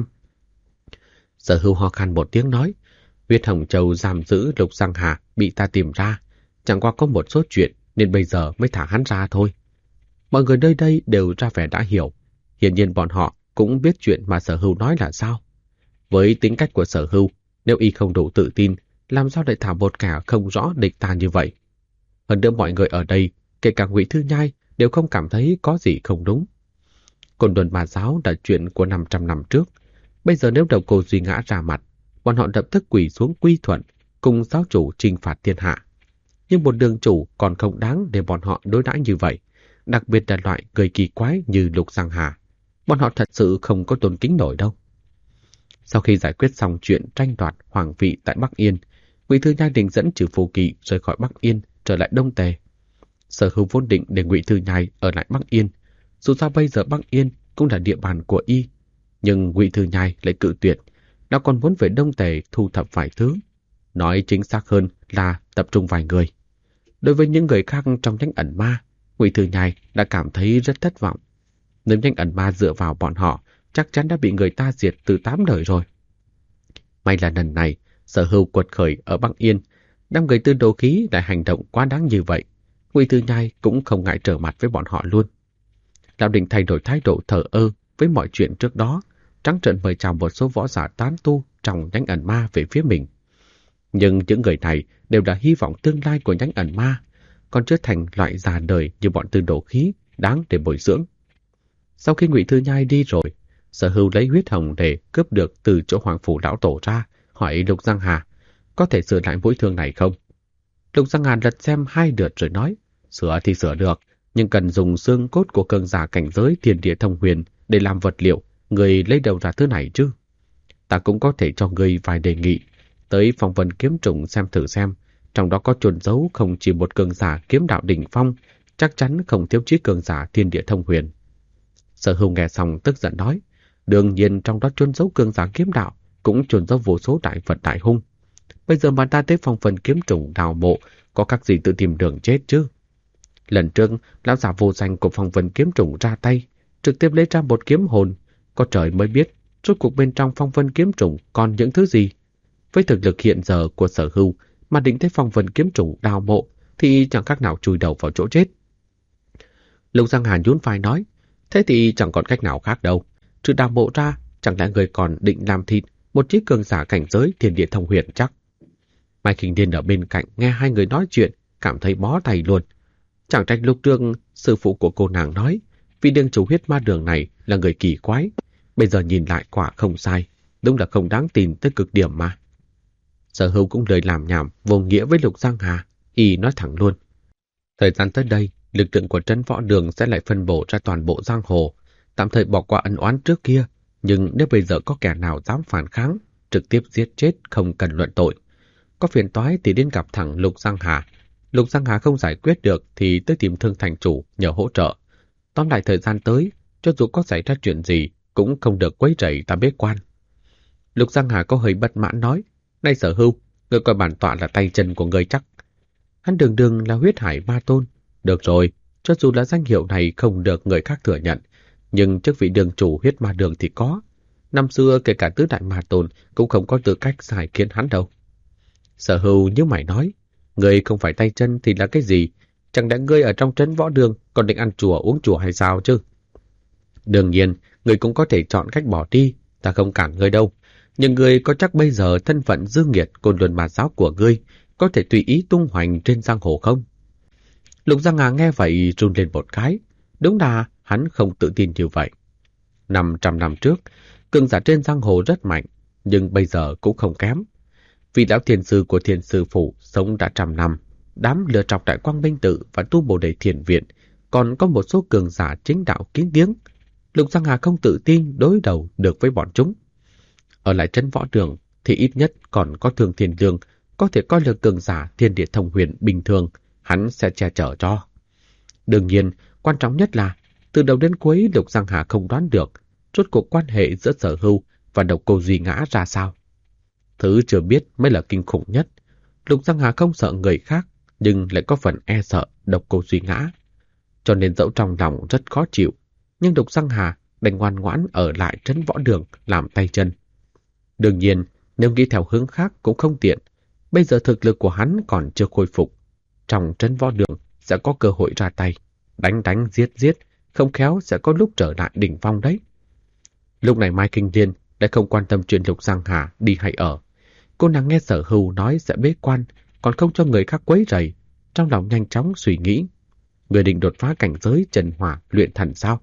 Sở Hưu ho khan một tiếng nói, huyết hồng châu giam giữ Lục Giang Hà bị ta tìm ra, chẳng qua có một số chuyện nên bây giờ mới thả hắn ra thôi. Mọi người nơi đây đều ra vẻ đã hiểu, hiển nhiên bọn họ cũng biết chuyện mà Sở Hưu nói là sao. Với tính cách của Sở Hưu, nếu y không đủ tự tin, làm sao lại thả một kẻ không rõ địch ta như vậy? Hơn nữa mọi người ở đây, kể cả Ngụy Thư Nhai, đều không cảm thấy có gì không đúng. Côn Luân Ma Giáo là chuyện của 500 năm trước. Bây giờ nếu độc cô Duy Ngã ra mặt, bọn họ lập tức quỳ xuống quy thuận, cùng giáo chủ trừng phạt thiên hạ. Nhưng một đường chủ còn không đáng để bọn họ đối đãi như vậy, đặc biệt là loại người kỳ quái như Lục Giang Hà. Bọn họ thật sự không có tôn kính nổi đâu. Sau khi giải quyết xong chuyện tranh đoạt hoàng vị tại Bắc Yên, Ngụy Thư Nhai định dẫn Trừ Phù Kỵ rời khỏi Bắc Yên trở lại Đông Tề. Sở Hưu vốn định để Ngụy Thư Nhai ở lại Bắc Yên, dù sao bây giờ Bắc Yên cũng là địa bàn của y, nhưng Ngụy Thư Nhai lại cự tuyệt, nó còn muốn về Đông Tề thu thập vài thứ, nói chính xác hơn là tập trung vài người. Đối với những người khác trong nhánh ẩn ma, Ngụy Thư Nhai đã cảm thấy rất thất vọng. Nếu nhánh ẩn ma dựa vào bọn họ, chắc chắn đã bị người ta diệt từ 8 đời rồi. May là lần này, Sở Hưu quật khởi ở Bắc Yên, 5 người tư đồ khí lại hành động quá đáng như vậy. Ngụy Thư Nhai cũng không ngại trở mặt với bọn họ luôn. Lão định thay đổi thái độ thờ ơ với mọi chuyện trước đó, trắng trợn mời chào một số võ giả tán tu trong nhánh ẩn ma về phía mình. Nhưng những người này đều là hy vọng tương lai của nhánh ẩn ma, còn chưa thành loại già đời như bọn tư đồ khí đáng để bồi dưỡng. Sau khi Ngụy Thư Nhai đi rồi, Sở Hưu lấy huyết hồng để cướp được từ chỗ Hoàng Phủ Lão Tổ ra, hỏi Lục Giang Hà, có thể sửa lại mũi thương này không? Lục Giang Hà lật xem 2 lượt rồi nói, sửa thì sửa được, nhưng cần dùng xương cốt của cường giả cảnh giới thiên địa thông huyền để làm vật liệu, người lấy đâu ra thứ này chứ? Ta cũng có thể cho người vài đề nghị, tới Phong Vân Kiếm Trùng xem thử xem, trong đó có chôn giấu không chỉ một cường giả kiếm đạo đỉnh phong, chắc chắn không thiếu chí cường giả thiên địa thông huyền. Sở Hưu nghe xong tức giận nói, đương nhiên trong đó chôn giấu cường giả kiếm đạo, cũng chôn giấu vô số đại vật đại hung. Bây giờ mà ta tới Phong Vân Kiếm Trùng đào mộ, có các gì tự tìm đường chết chứ? Lần trước, lão giả vô danh của Phong Vân Kiếm Trùng ra tay, trực tiếp lấy ra một kiếm hồn, có trời mới biết rốt cuộc bên trong phong vân kiếm trùng còn những thứ gì? Với thực lực hiện giờ của Sở Hưu mà định thấy phong vân kiếm trùng đào mộ thì chẳng khác nào chui đầu vào chỗ chết. Lục Giang Hà nhún vai nói, thế thì chẳng còn cách nào khác đâu. Trừ đào mộ ra, chẳng lẽ người còn định làm thịt một chiếc cường giả cảnh giới thiên địa thông huyền chắc? Mai Khinh Điên ở bên cạnh nghe hai người nói chuyện, cảm thấy bó tay luôn. Chẳng trách lúc trước sư phụ của cô nàng nói, vị đường chủ huyết ma đường này là người kỳ quái. Bây giờ nhìn lại quả không sai, đúng là không đáng tin tới cực điểm mà. Sở Hưu cũng lời làm nhảm vô nghĩa với Lục Giang Hà, y nói thẳng luôn. Thời gian tới đây, lực lượng của trấn võ đường sẽ lại phân bổ ra toàn bộ giang hồ, tạm thời bỏ qua ân oán trước kia, nhưng nếu bây giờ có kẻ nào dám phản kháng, trực tiếp giết chết không cần luận tội. Có phiền toái thì đến gặp thẳng Lục Giang Hà. Lục Giang Hà không giải quyết được thì tới tìm Thương Thành chủ nhờ hỗ trợ. Tóm lại thời gian tới, cho dù có xảy ra chuyện gì, cũng không được quấy rầy ta bế quan. Lục Giang Hà có hơi bất mãn nói, này Sở Hưu, người coi bản tọa là tay chân của người chắc. Hắn đường đường là huyết hải ma tôn. Được rồi, cho dù là danh hiệu này không được người khác thừa nhận, nhưng chức vị đường chủ huyết ma đường thì có. Năm xưa kể cả tứ đại ma tôn cũng không có tư cách giải kiến hắn đâu. Sở Hưu như mày nói, người không phải tay chân thì là cái gì? Chẳng lẽ ngươi ở trong trấn võ đường còn định ăn chùa uống chùa hay sao chứ? Đương nhiên, người cũng có thể chọn cách bỏ đi, ta không cản ngươi đâu. Nhưng ngươi có chắc bây giờ thân phận dư nghiệt côn luân ma giáo của ngươi có thể tùy ý tung hoành trên giang hồ không? Lục Giang Hà nghe vậy run lên một cái. Đúng là hắn không tự tin như vậy. 500 năm trước, cường giả trên giang hồ rất mạnh, nhưng bây giờ cũng không kém. Vị lão thiền sư của thiền sư phủ sống đã 100 năm, đám lừa trọc đại quang minh tự và tu bồ đề thiền viện, còn có một số cường giả chính đạo kín tiếng. Lục Giang Hà không tự tin đối đầu được với bọn chúng. Ở lại trấn võ đường thì ít nhất còn có Thương Thiên Lương, có thể coi là cường giả thiên địa thông huyền bình thường, hắn sẽ che chở cho. Đương nhiên, quan trọng nhất là từ đầu đến cuối Lục Giang Hà không đoán được rốt cuộc quan hệ giữa Sở Hưu và Độc Cô Duy Ngã ra sao. Thứ chưa biết mới là kinh khủng nhất. Lục Giang Hà không sợ người khác, nhưng lại có phần e sợ Độc Cô Duy Ngã. Cho nên dẫu trong lòng rất khó chịu, nhưng Lục Giang Hà đành ngoan ngoãn ở lại trấn võ đường làm tay chân. Đương nhiên, nếu nghĩ theo hướng khác cũng không tiện. Bây giờ thực lực của hắn còn chưa khôi phục. Trong trấn võ đường sẽ có cơ hội ra tay. Đánh giết, không khéo sẽ có lúc trở lại đỉnh phong đấy. Lúc này Mai Kinh Liên đã không quan tâm chuyện Lục Giang Hà đi hay ở. Cô nàng nghe Sở Hưu nói sẽ bế quan, còn không cho người khác quấy rầy, trong lòng nhanh chóng suy nghĩ. Người định đột phá cảnh giới Trần Hỏa luyện thần sao?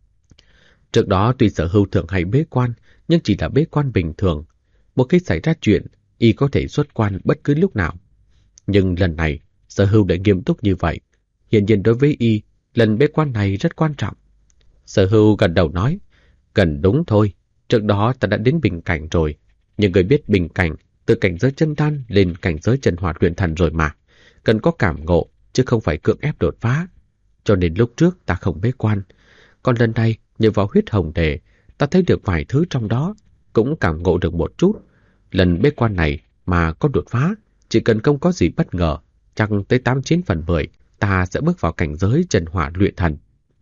Trước đó tuy Sở Hưu thường hay bế quan, nhưng chỉ là bế quan bình thường. Một khi xảy ra chuyện, y có thể xuất quan bất cứ lúc nào. Nhưng lần này, Sở Hưu đã nghiêm túc như vậy. Hiện nhiên đối với y, lần bế quan này rất quan trọng. Sở Hưu gật đầu nói, gần đúng thôi, trước đó ta đã đến bình cảnh rồi. Nhưng người biết bình cảnh, từ cảnh giới chân đan lên cảnh giới Trần Hỏa luyện thần rồi mà. Cần có cảm ngộ, chứ không phải cưỡng ép đột phá. Cho nên lúc trước ta không bế quan. Còn lần này, nhờ vào huyết hồng đề, ta thấy được vài thứ trong đó, cũng cảm ngộ được một chút. Lần bế quan này mà có đột phá, chỉ cần không có gì bất ngờ, chắc tới 89 phần 10, ta sẽ bước vào cảnh giới Trần Hỏa luyện thần.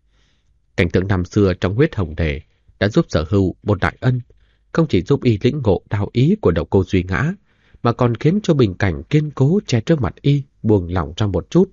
Cảnh tượng năm xưa trong huyết hồng đề đã giúp Sở Hưu một đại ân, không chỉ giúp y lĩnh ngộ đạo ý của Độc Cô Duy Ngã, mà còn khiến cho bình cảnh kiên cố che trước mặt y buông lỏng ra một chút.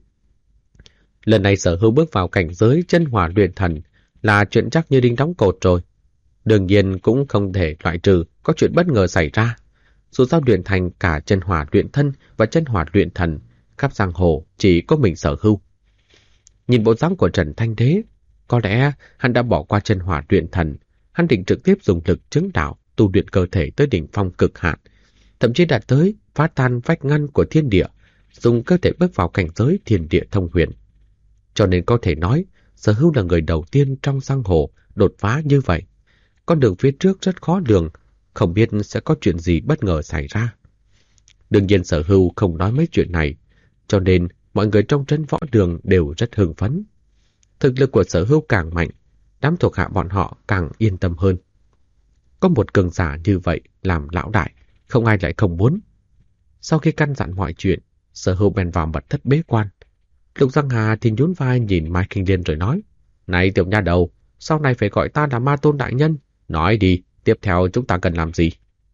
Lần này Sở Hưu bước vào cảnh giới Chân Hỏa luyện thần là chuyện chắc như đinh đóng cột rồi. Đương nhiên cũng không thể loại trừ có chuyện bất ngờ xảy ra. Dù sao luyện thành cả Chân Hỏa luyện thân và Chân Hỏa luyện thần, khắp giang hồ chỉ có mình Sở Hưu. Nhìn bộ dáng của Trần Thanh Đế, có lẽ hắn đã bỏ qua Chân Hỏa luyện thần, hắn định trực tiếp dùng lực chứng đạo tu luyện cơ thể tới đỉnh phong cực hạn, thậm chí đạt tới phá tan vách ngăn của thiên địa, dùng cơ thể bước vào cảnh giới thiên địa thông huyền. Cho nên có thể nói, Sở Hưu là người đầu tiên trong giang hồ đột phá như vậy. Con đường phía trước rất khó lường, không biết sẽ có chuyện gì bất ngờ xảy ra. Đương nhiên Sở Hưu không nói mấy chuyện này, cho nên mọi người trong trấn võ đường đều rất hưng phấn. Thực lực của Sở Hưu càng mạnh, đám thuộc hạ bọn họ càng yên tâm hơn. Có một cường giả như vậy làm lão đại, không ai lại không muốn. Sau khi căn dặn mọi chuyện, Sở Hưu bèn vào mật thất bế quan. Lục Giang Hà thì nhún vai nhìn Mai Kinh Liên rồi nói, này tiểu nha đầu, sau này phải gọi ta là Ma Tôn đại nhân, nói đi, Tiếp theo chúng ta cần làm gì?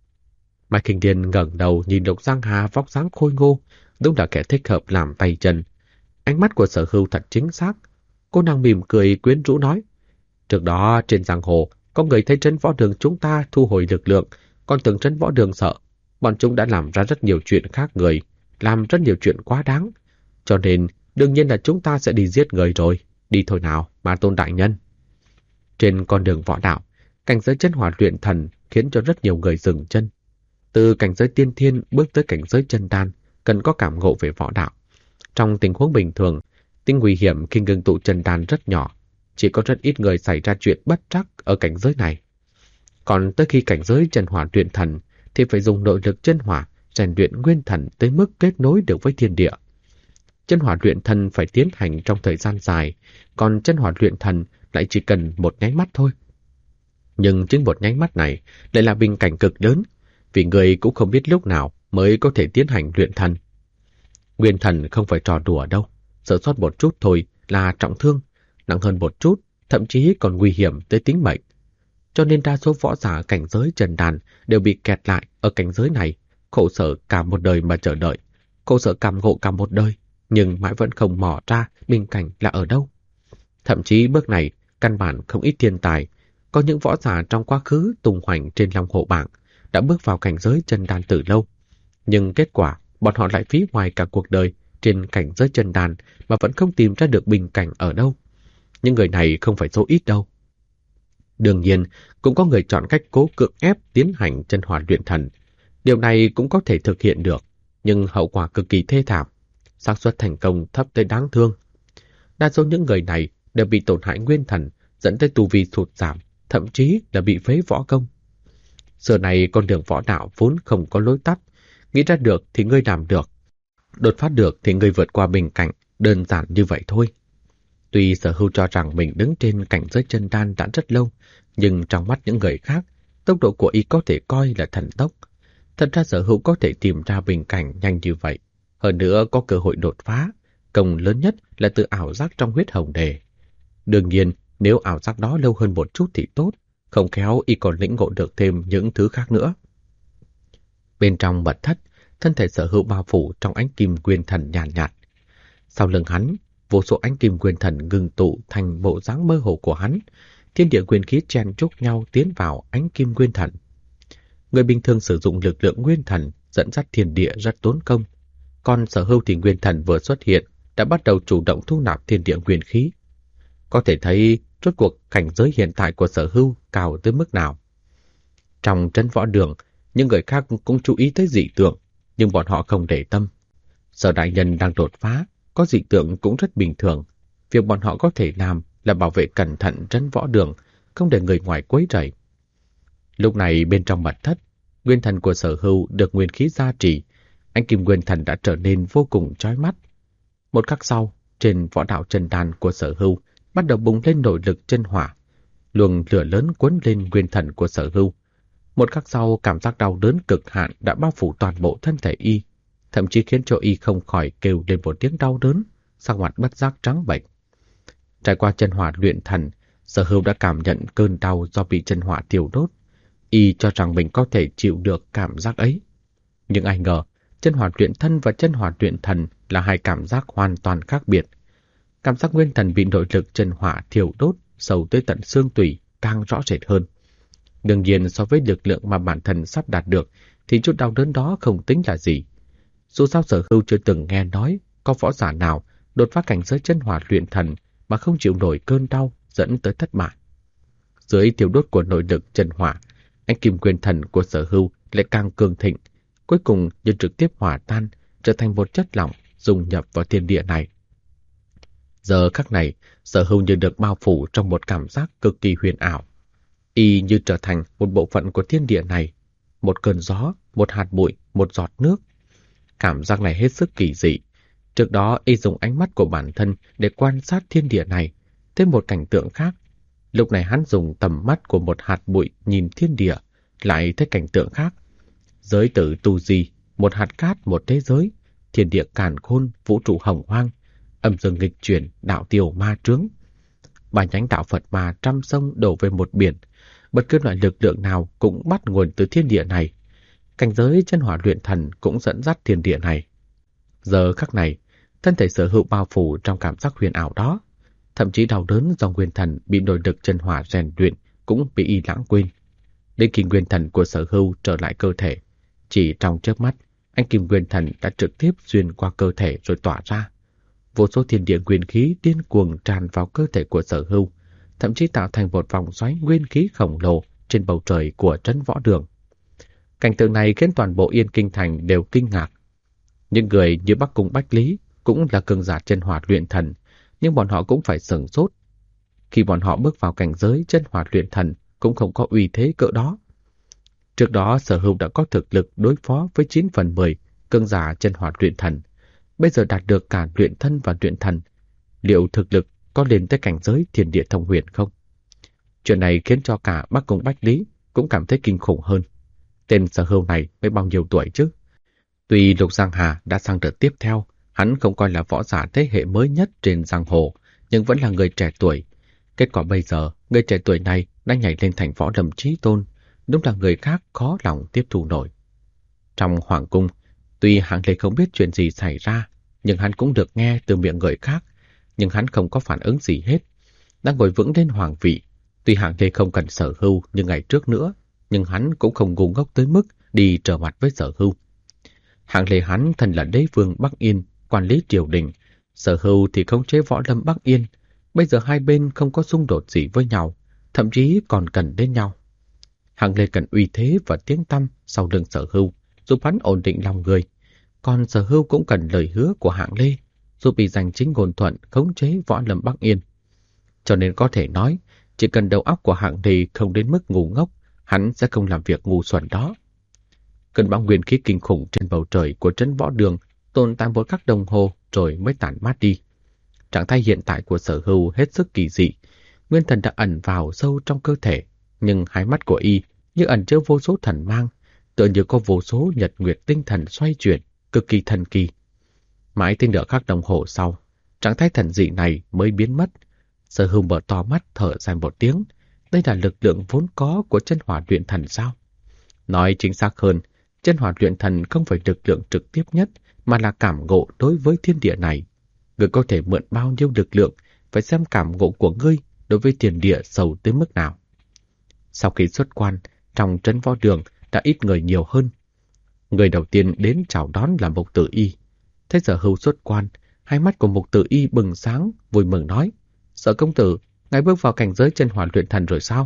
Mai Kinh Điền ngẩng đầu nhìn Lục Giang Hà vóc dáng khôi ngô, đúng là kẻ thích hợp làm tay chân. Ánh mắt của Sở Hưu thật chính xác. Cô nàng mỉm cười quyến rũ nói. Trước đó trên giang hồ, có người thấy trấn võ đường chúng ta thu hồi lực lượng, còn tưởng trấn võ đường sợ. Bọn chúng đã làm ra rất nhiều chuyện khác người, làm rất nhiều chuyện quá đáng. Cho nên, đương nhiên là chúng ta sẽ đi giết người rồi. Đi thôi nào, Ma Tôn đại nhân. Trên con đường võ đạo, cảnh giới chân hỏa luyện thần khiến cho rất nhiều người dừng chân. Từ cảnh giới tiên thiên bước tới cảnh giới chân đan, cần có cảm ngộ về võ đạo. Trong tình huống bình thường, tính nguy hiểm khi ngưng tụ chân đan rất nhỏ, chỉ có rất ít người xảy ra chuyện bất trắc ở cảnh giới này. Còn tới khi cảnh giới chân hỏa luyện thần thì phải dùng nội lực chân hỏa rèn luyện nguyên thần tới mức kết nối được với thiên địa. Chân hỏa luyện thần phải tiến hành trong thời gian dài, còn chân hỏa luyện thần lại chỉ cần một nháy mắt thôi. Nhưng chính một nháy mắt này lại là bình cảnh cực lớn, vì người cũng không biết lúc nào mới có thể tiến hành luyện thần. Nguyên thần không phải trò đùa đâu, sơ sót một chút thôi là trọng thương, nặng hơn một chút, thậm chí còn nguy hiểm tới tính mệnh. Cho nên đa số võ giả cảnh giới trần đàn đều bị kẹt lại ở cảnh giới này, khổ sở cả một đời mà chờ đợi, khổ sở cảm ngộ cả một đời, nhưng mãi vẫn không mò ra bình cảnh là ở đâu. Thậm chí bước này, căn bản không ít thiên tài, có những võ giả trong quá khứ tung hoành trên Long Hổ bảng, đã bước vào cảnh giới chân đan từ lâu. Nhưng kết quả, bọn họ lại phí hoài cả cuộc đời trên cảnh giới chân đan mà vẫn không tìm ra được bình cảnh ở đâu. Những người này không phải số ít đâu. Đương nhiên, cũng có người chọn cách cố cưỡng ép tiến hành chân hỏa luyện thần. Điều này cũng có thể thực hiện được, nhưng hậu quả cực kỳ thê thảm. Xác suất thành công thấp tới đáng thương. Đa số những người này đều bị tổn hại nguyên thần, dẫn tới tu vi sụt giảm, thậm chí là bị phế võ công. Giờ này con đường võ đạo vốn không có lối tắt, nghĩ ra được thì ngươi làm được, đột phá được thì ngươi vượt qua bình cảnh, đơn giản như vậy thôi. Tuy Sở Hưu cho rằng mình đứng trên cảnh giới chân đan đã rất lâu, nhưng trong mắt những người khác, tốc độ của y có thể coi là thần tốc. Thật ra Sở Hưu có thể tìm ra bình cảnh nhanh như vậy, hơn nữa có cơ hội đột phá, công lớn nhất là từ ảo giác trong huyết hồng đề. Đương nhiên, nếu ảo giác đó lâu hơn một chút thì tốt, không khéo y còn lĩnh ngộ được thêm những thứ khác nữa. Bên trong mật thất, thân thể Sở Hưu bao phủ trong ánh kim nguyên thần nhàn nhạt. Sau lưng hắn, vô số ánh kim nguyên thần ngưng tụ thành bộ dáng mơ hồ của hắn, thiên địa nguyên khí chen chúc nhau tiến vào ánh kim nguyên thần. Người bình thường sử dụng lực lượng nguyên thần dẫn dắt thiên địa rất tốn công, còn Sở Hưu thì nguyên thần vừa xuất hiện đã bắt đầu chủ động thu nạp thiên địa nguyên khí. Có thể thấy rốt cuộc cảnh giới hiện tại của Sở Hưu cao tới mức nào. Trong trấn võ đường, những người khác cũng chú ý tới dị tượng, nhưng bọn họ không để tâm. Sở đại nhân đang đột phá, có dị tượng cũng rất bình thường. Việc bọn họ có thể làm là bảo vệ cẩn thận trấn võ đường, không để người ngoài quấy rầy. Lúc này bên trong mật thất, nguyên thần của Sở Hưu được nguyên khí gia trì, ánh kim nguyên thần đã trở nên vô cùng chói mắt. Một khắc sau, trên võ đạo chân đan của Sở Hưu bắt đầu bùng lên nội lực chân hỏa, luồng lửa lớn cuốn lên nguyên thần của Sở Hưu. Một khắc sau, cảm giác đau đớn cực hạn đã bao phủ toàn bộ thân thể y, thậm chí khiến cho y không khỏi kêu lên một tiếng đau đớn, sắc mặt bất giác trắng bệch. Trải qua chân hỏa luyện thần, Sở Hưu đã cảm nhận cơn đau do bị chân hỏa thiêu đốt. Y cho rằng mình có thể chịu được cảm giác ấy. Nhưng ai ngờ, chân hỏa luyện thân và chân hỏa luyện thần là hai cảm giác hoàn toàn khác biệt. Cảm giác nguyên thần bị nội lực chân hỏa thiêu đốt sâu tới tận xương tủy càng rõ rệt hơn. Đương nhiên so với lực lượng mà bản thân sắp đạt được thì chút đau đớn đó không tính là gì. Dù sao Sở Hưu chưa từng nghe nói có võ giả nào đột phá cảnh giới chân hỏa luyện thần mà không chịu nổi cơn đau dẫn tới thất bại. Dưới thiêu đốt của nội lực chân hỏa, ánh kim nguyên thần của Sở Hưu lại càng cường thịnh, cuối cùng như trực tiếp hòa tan, trở thành một chất lỏng dung nhập vào thiên địa này. Giờ khắc này, Sở Hưu như được bao phủ trong một cảm giác cực kỳ huyền ảo. Y như trở thành một bộ phận của thiên địa này, một cơn gió, một hạt bụi, một giọt nước. Cảm giác này hết sức kỳ dị. Trước đó y dùng ánh mắt của bản thân để quan sát thiên địa này, thêm một cảnh tượng khác. Lúc này hắn dùng tầm mắt của một hạt bụi nhìn thiên địa, lại thấy cảnh tượng khác. Giới tử tu di, một hạt cát một thế giới, thiên địa càn khôn, vũ trụ hồng hoang, âm dương nghịch chuyển, đạo tiêu ma trướng. Ba nhánh đạo Phật ma trăm sông đổ về một biển, bất cứ loại lực lượng nào cũng bắt nguồn từ thiên địa này. Cảnh giới chân hỏa luyện thần cũng dẫn dắt thiên địa này. Giờ khắc này, thân thể Sở Hữu bao phủ trong cảm giác huyền ảo đó. Thậm chí đau đớn do nguyên thần bị nội lực chân hỏa rèn luyện cũng bị y lãng quên. Đến khi nguyên thần của Sở Hữu trở lại cơ thể, chỉ trong chớp mắt, anh kim nguyên thần đã trực tiếp xuyên qua cơ thể rồi tỏa ra. Vô số thiên địa nguyên khí điên cuồng tràn vào cơ thể của Sở Hữu, thậm chí tạo thành một vòng xoáy nguyên khí khổng lồ trên bầu trời của trấn võ đường. Cảnh tượng này khiến toàn bộ Yên Kinh Thành đều kinh ngạc. Những người như Bắc Cung Bách Lý cũng là cường giả chân hỏa luyện thần, nhưng bọn họ cũng phải sửng sốt. Khi bọn họ bước vào cảnh giới chân hỏa luyện thần cũng không có uy thế cỡ đó. Trước đó Sở Hữu đã có thực lực đối phó với 9 phần 10 cường giả chân hỏa luyện thần, bây giờ đạt được cả luyện thân và luyện thần. Liệu thực lực có lên tới cảnh giới thiên địa thông huyền không? Chuyện này khiến cho cả Bắc Cung Bách Lý cũng cảm thấy kinh khủng hơn. Tên Sở Hữu này mới bao nhiêu tuổi chứ? Tuy Lục Giang Hà đã sang đợt tiếp theo, hắn không coi là võ giả thế hệ mới nhất trên giang hồ, nhưng vẫn là người trẻ tuổi. Kết quả bây giờ, người trẻ tuổi này đã nhảy lên thành võ lâm chí tôn, đúng là người khác khó lòng tiếp thu nổi. Trong hoàng cung, tuy Hạng Lê không biết chuyện gì xảy ra, nhưng hắn cũng được nghe từ miệng người khác, nhưng hắn không có phản ứng gì hết. Đang ngồi vững lên hoàng vị, tuy Hạng Lê không cần Sở Hữu như ngày trước nữa, nhưng hắn cũng không ngu ngốc tới mức đi trở mặt với Sở Hữu. Hạng Lê hắn thân là đế vương Bắc Yên, quản lý triều đình, Sở Hữu thì khống chế võ lâm Bắc Yên. Bây giờ hai bên không có xung đột gì với nhau, thậm chí còn cần đến nhau. Hạng Lê cần uy thế và tiếng tăm sau lưng Sở Hữu, giúp hắn ổn định lòng người. Còn Sở Hữu cũng cần lời hứa của Hạng Lê, giúp bị giành chính ngôn thuận khống chế võ lâm Bắc Yên. Cho nên có thể nói, chỉ cần đầu óc của Hạng Lê không đến mức ngu ngốc, hắn sẽ không làm việc ngu xuẩn đó. Cơn bão nguyên khí kinh khủng trên bầu trời của trấn võ đường tồn tại một khắc đồng hồ rồi mới tản mát đi. Trạng thái hiện tại của Sở Hữu hết sức kỳ dị. Nguyên thần đã ẩn vào sâu trong cơ thể, nhưng hai mắt của y như ẩn chứa vô số thần mang, tựa như có vô số nhật nguyệt tinh thần xoay chuyển, cực kỳ thần kỳ. Mãi tới nửa khắc đồng hồ sau, trạng thái thần dị này mới biến mất. Sở Hữu mở to mắt thở dài một tiếng. Đây là lực lượng vốn có của chân hỏa luyện thần sao? Nói chính xác hơn, chân hỏa luyện thần không phải lực lượng trực tiếp nhất, mà là cảm ngộ đối với thiên địa này. Ngươi có thể mượn bao nhiêu lực lượng, phải xem cảm ngộ của ngươi đối với thiên địa sâu tới mức nào. Sau khi xuất quan, trong trấn võ đường đã ít người nhiều hơn. Người đầu tiên đến chào đón là Mục Tử Y. Thế Sở Hữu xuất quan, hai mắt của Mục Tử Y bừng sáng, vui mừng nói: Sở công tử, ngài bước vào cảnh giới chân hỏa luyện thần rồi sao?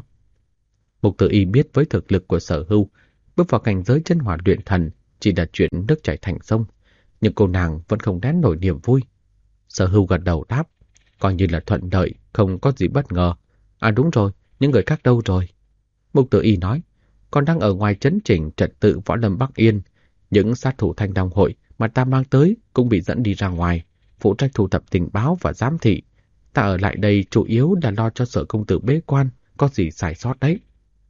Mục Tử Y biết với thực lực của Sở Hữu, bước vào cảnh giới chân hỏa luyện thần chỉ là chuyện nước chảy thành sông, nhưng cô nàng vẫn không nén nổi niềm vui. Sở Hữu gật đầu đáp, coi như là thuận lợi, không có gì bất ngờ. À đúng rồi, những người khác đâu rồi? Mục Tử Y nói, còn đang ở ngoài trấn chỉnh trật tự võ lâm Bắc Yên. Những sát thủ Thanh Long hội mà ta mang tới cũng bị dẫn đi ra ngoài, phụ trách thu thập tình báo và giám thị. Ta ở lại đây chủ yếu là lo cho Sở công tử bế quan, có gì sai sót đấy.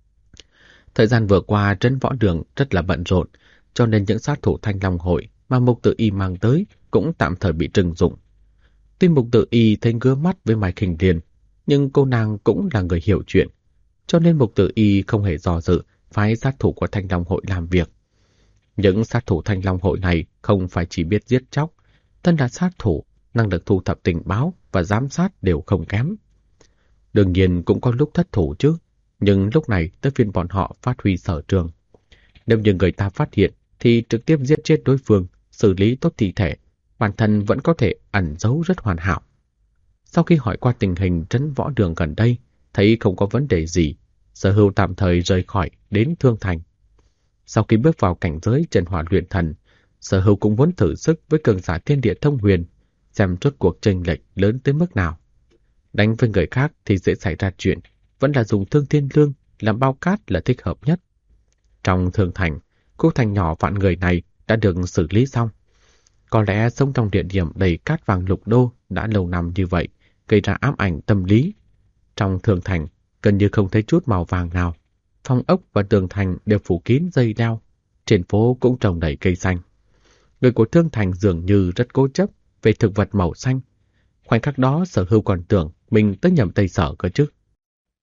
Thời gian vừa qua trấn võ đường rất là bận rộn, cho nên những sát thủ Thanh Long hội mà Mục Tử Y mang tới cũng tạm thời bị trừng dụng. Tuy Mục Tử Y thấy ngứa mắt với Mai Khinh Điền, nhưng cô nàng cũng là người hiểu chuyện, cho nên Mục Tử Y không hề do dự phái sát thủ của Thanh Long hội làm việc. Những sát thủ Thanh Long hội này không phải chỉ biết giết chóc, thân là sát thủ, năng lực thu thập tình báo và giám sát đều không kém. Đương nhiên cũng có lúc thất thủ chứ, nhưng lúc này tới phiên bọn họ phát huy sở trường. Nếu như người ta phát hiện thì trực tiếp giết chết đối phương, xử lý tốt thi thể, bản thân vẫn có thể ẩn giấu rất hoàn hảo. Sau khi hỏi qua tình hình trấn võ đường gần đây, thấy không có vấn đề gì, Sở Hữu tạm thời rời khỏi đến Thương Thành. Sau khi bước vào cảnh giới chân hỏa luyện thần, Sở Hữu cũng muốn thử sức với cường giả thiên địa thông huyền, xem rốt cuộc chênh lệch lớn tới mức nào. Đánh với người khác thì dễ xảy ra chuyện, vẫn là dùng Thương Thiên Lương làm bao cát là thích hợp nhất. Trong Thương Thành, khu thành nhỏ vạn người này đã được xử lý xong. Có lẽ sống trong địa điểm đầy cát vàng lục đô đã lâu năm như vậy, gây ra ám ảnh tâm lý. Trong Thương Thành, gần như không thấy chút màu vàng nào. Phong ốc và tường thành đều phủ kín dây leo. Trên phố cũng trồng đầy cây xanh. Người của Thương Thành dường như rất cố chấp về thực vật màu xanh. Khoảnh khắc đó Sở Hữu còn tưởng mình tới nhầm Tây Sở cơ chứ.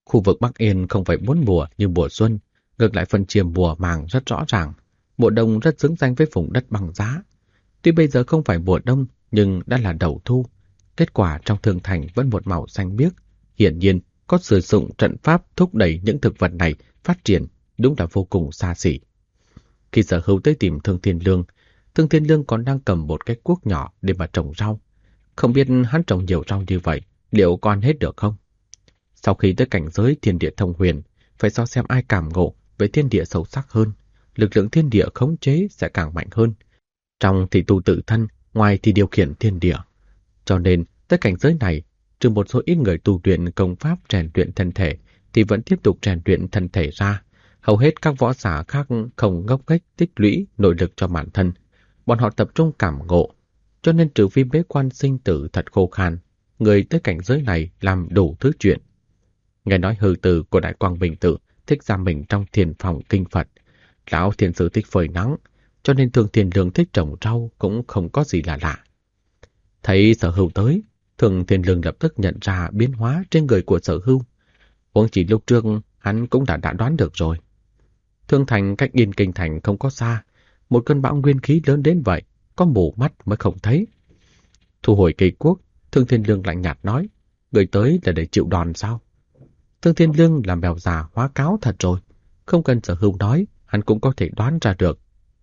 Khu vực Bắc Yên không phải 4 mùa như mùa xuân, ngược lại phân chia mùa màng rất rõ ràng. Mùa đông rất xứng danh với vùng đất bằng giá. Tuy bây giờ không phải mùa đông, nhưng đã là đầu thu. Kết quả trong Thương Thành vẫn một màu xanh biếc. Hiển nhiên, có sử dụng trận pháp thúc đẩy những thực vật này phát triển, đúng là vô cùng xa xỉ. Khi Sở Hữu tới tìm Thương Thiên Lương còn đang cầm một cái cuốc nhỏ để mà trồng rau. Không biết hắn trồng nhiều rau như vậy, liệu có ăn hết được không? Sau khi tới cảnh giới thiên địa thông huyền, phải so xem ai cảm ngộ về thiên địa sâu sắc hơn, lực lượng thiên địa khống chế sẽ càng mạnh hơn. Trong thì tu tự thân, ngoài thì điều khiển thiên địa. Cho nên, tới cảnh giới này, trừ một số ít người tu luyện công pháp rèn luyện thân thể, thì vẫn tiếp tục rèn luyện thân thể ra. Hầu hết các võ giả khác không ngốc nghếch tích lũy nội lực cho bản thân. Bọn họ tập trung cảm ngộ, cho nên trừ phi bế quan sinh tử thật khô khan, người tới cảnh giới này làm đủ thứ chuyện. Nghe nói hư tử của Đại Quang Bình Tự thích giam mình trong thiền phòng kinh Phật. Lão thiền sư thích phơi nắng, cho nên Thương Thiên Lương thích trồng rau cũng không có gì là lạ. Thấy Sở Hữu tới, Thương Thiên Lương lập tức nhận ra biến hóa trên người của Sở Hữu. Huống chỉ lúc trước hắn cũng đã đoán được rồi. Thương Thành cách Yên Kinh Thành không có xa, một cơn bão nguyên khí lớn đến vậy, có mù mắt mới không thấy. Thu hồi cây cuốc, Thương Thiên Lương lạnh nhạt nói, người tới là để chịu đòn sao? Thương Thiên Lương làm mèo già hóa cáo thật rồi, không cần Sở Hữu nói, hắn cũng có thể đoán ra được.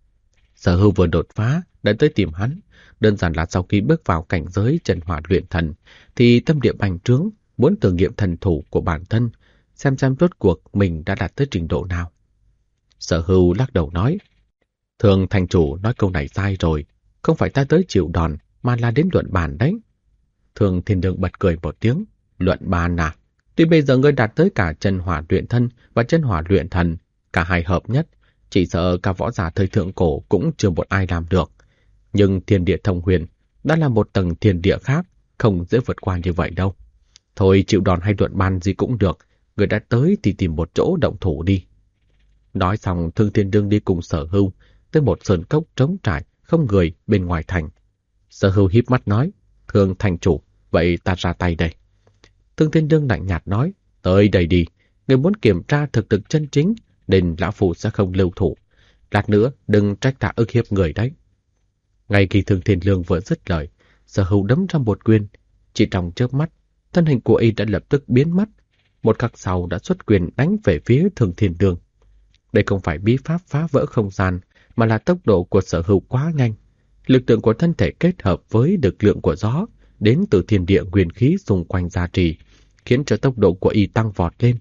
Sở Hữu vừa đột phá, đã tới tìm hắn, đơn giản là sau khi bước vào cảnh giới chân hỏa luyện thần, thì tâm địa bành trướng, muốn thử nghiệm thần thủ của bản thân, xem rốt cuộc mình đã đạt tới trình độ nào. Sở Hữu lắc đầu nói, Thường thành chủ nói câu này sai rồi, không phải ta tới chịu đòn, mà là đến luận bàn đấy. Thường Thiên Lương bật cười một tiếng, luận bàn à? Tuy bây giờ ngươi đạt tới cả chân hỏa luyện thân và chân hỏa luyện thần, cả hai hợp nhất, chỉ sợ cả võ giả thời thượng cổ cũng chưa một ai làm được. Nhưng thiên địa thông huyền đã là một tầng thiên địa khác, không dễ vượt qua như vậy đâu. Thôi chịu đòn hay luận bàn gì cũng được, người đã tới thì tìm một chỗ động thủ đi. Nói xong, Thương Thiên Lương đi cùng Sở Hữu tới một sơn cốc trống trải, không người bên ngoài thành. Sở Hữu híp mắt nói, Thương thành chủ, vậy ta ra tay đây. Thương Thiên Lương lạnh nhạt nói, tới đây đi, người muốn kiểm tra thực lực chân chính, nên lão phu sẽ không lưu thủ. Lát nữa, đừng trách ta ức hiếp người đấy. Ngay khi Thương Thiên Lương vừa dứt lời, Sở Hữu đấm ra một quyền. Chỉ trong chớp mắt, thân hình của y đã lập tức biến mất. Một khắc sau đã xuất quyền đánh về phía Thương Thiên Lương. Đây không phải bí pháp phá vỡ không gian, mà là tốc độ của Sở Hữu quá nhanh. Lực lượng của thân thể kết hợp với lực lượng của gió, đến từ thiên địa nguyên khí xung quanh gia trì, khiến cho tốc độ của y tăng vọt lên.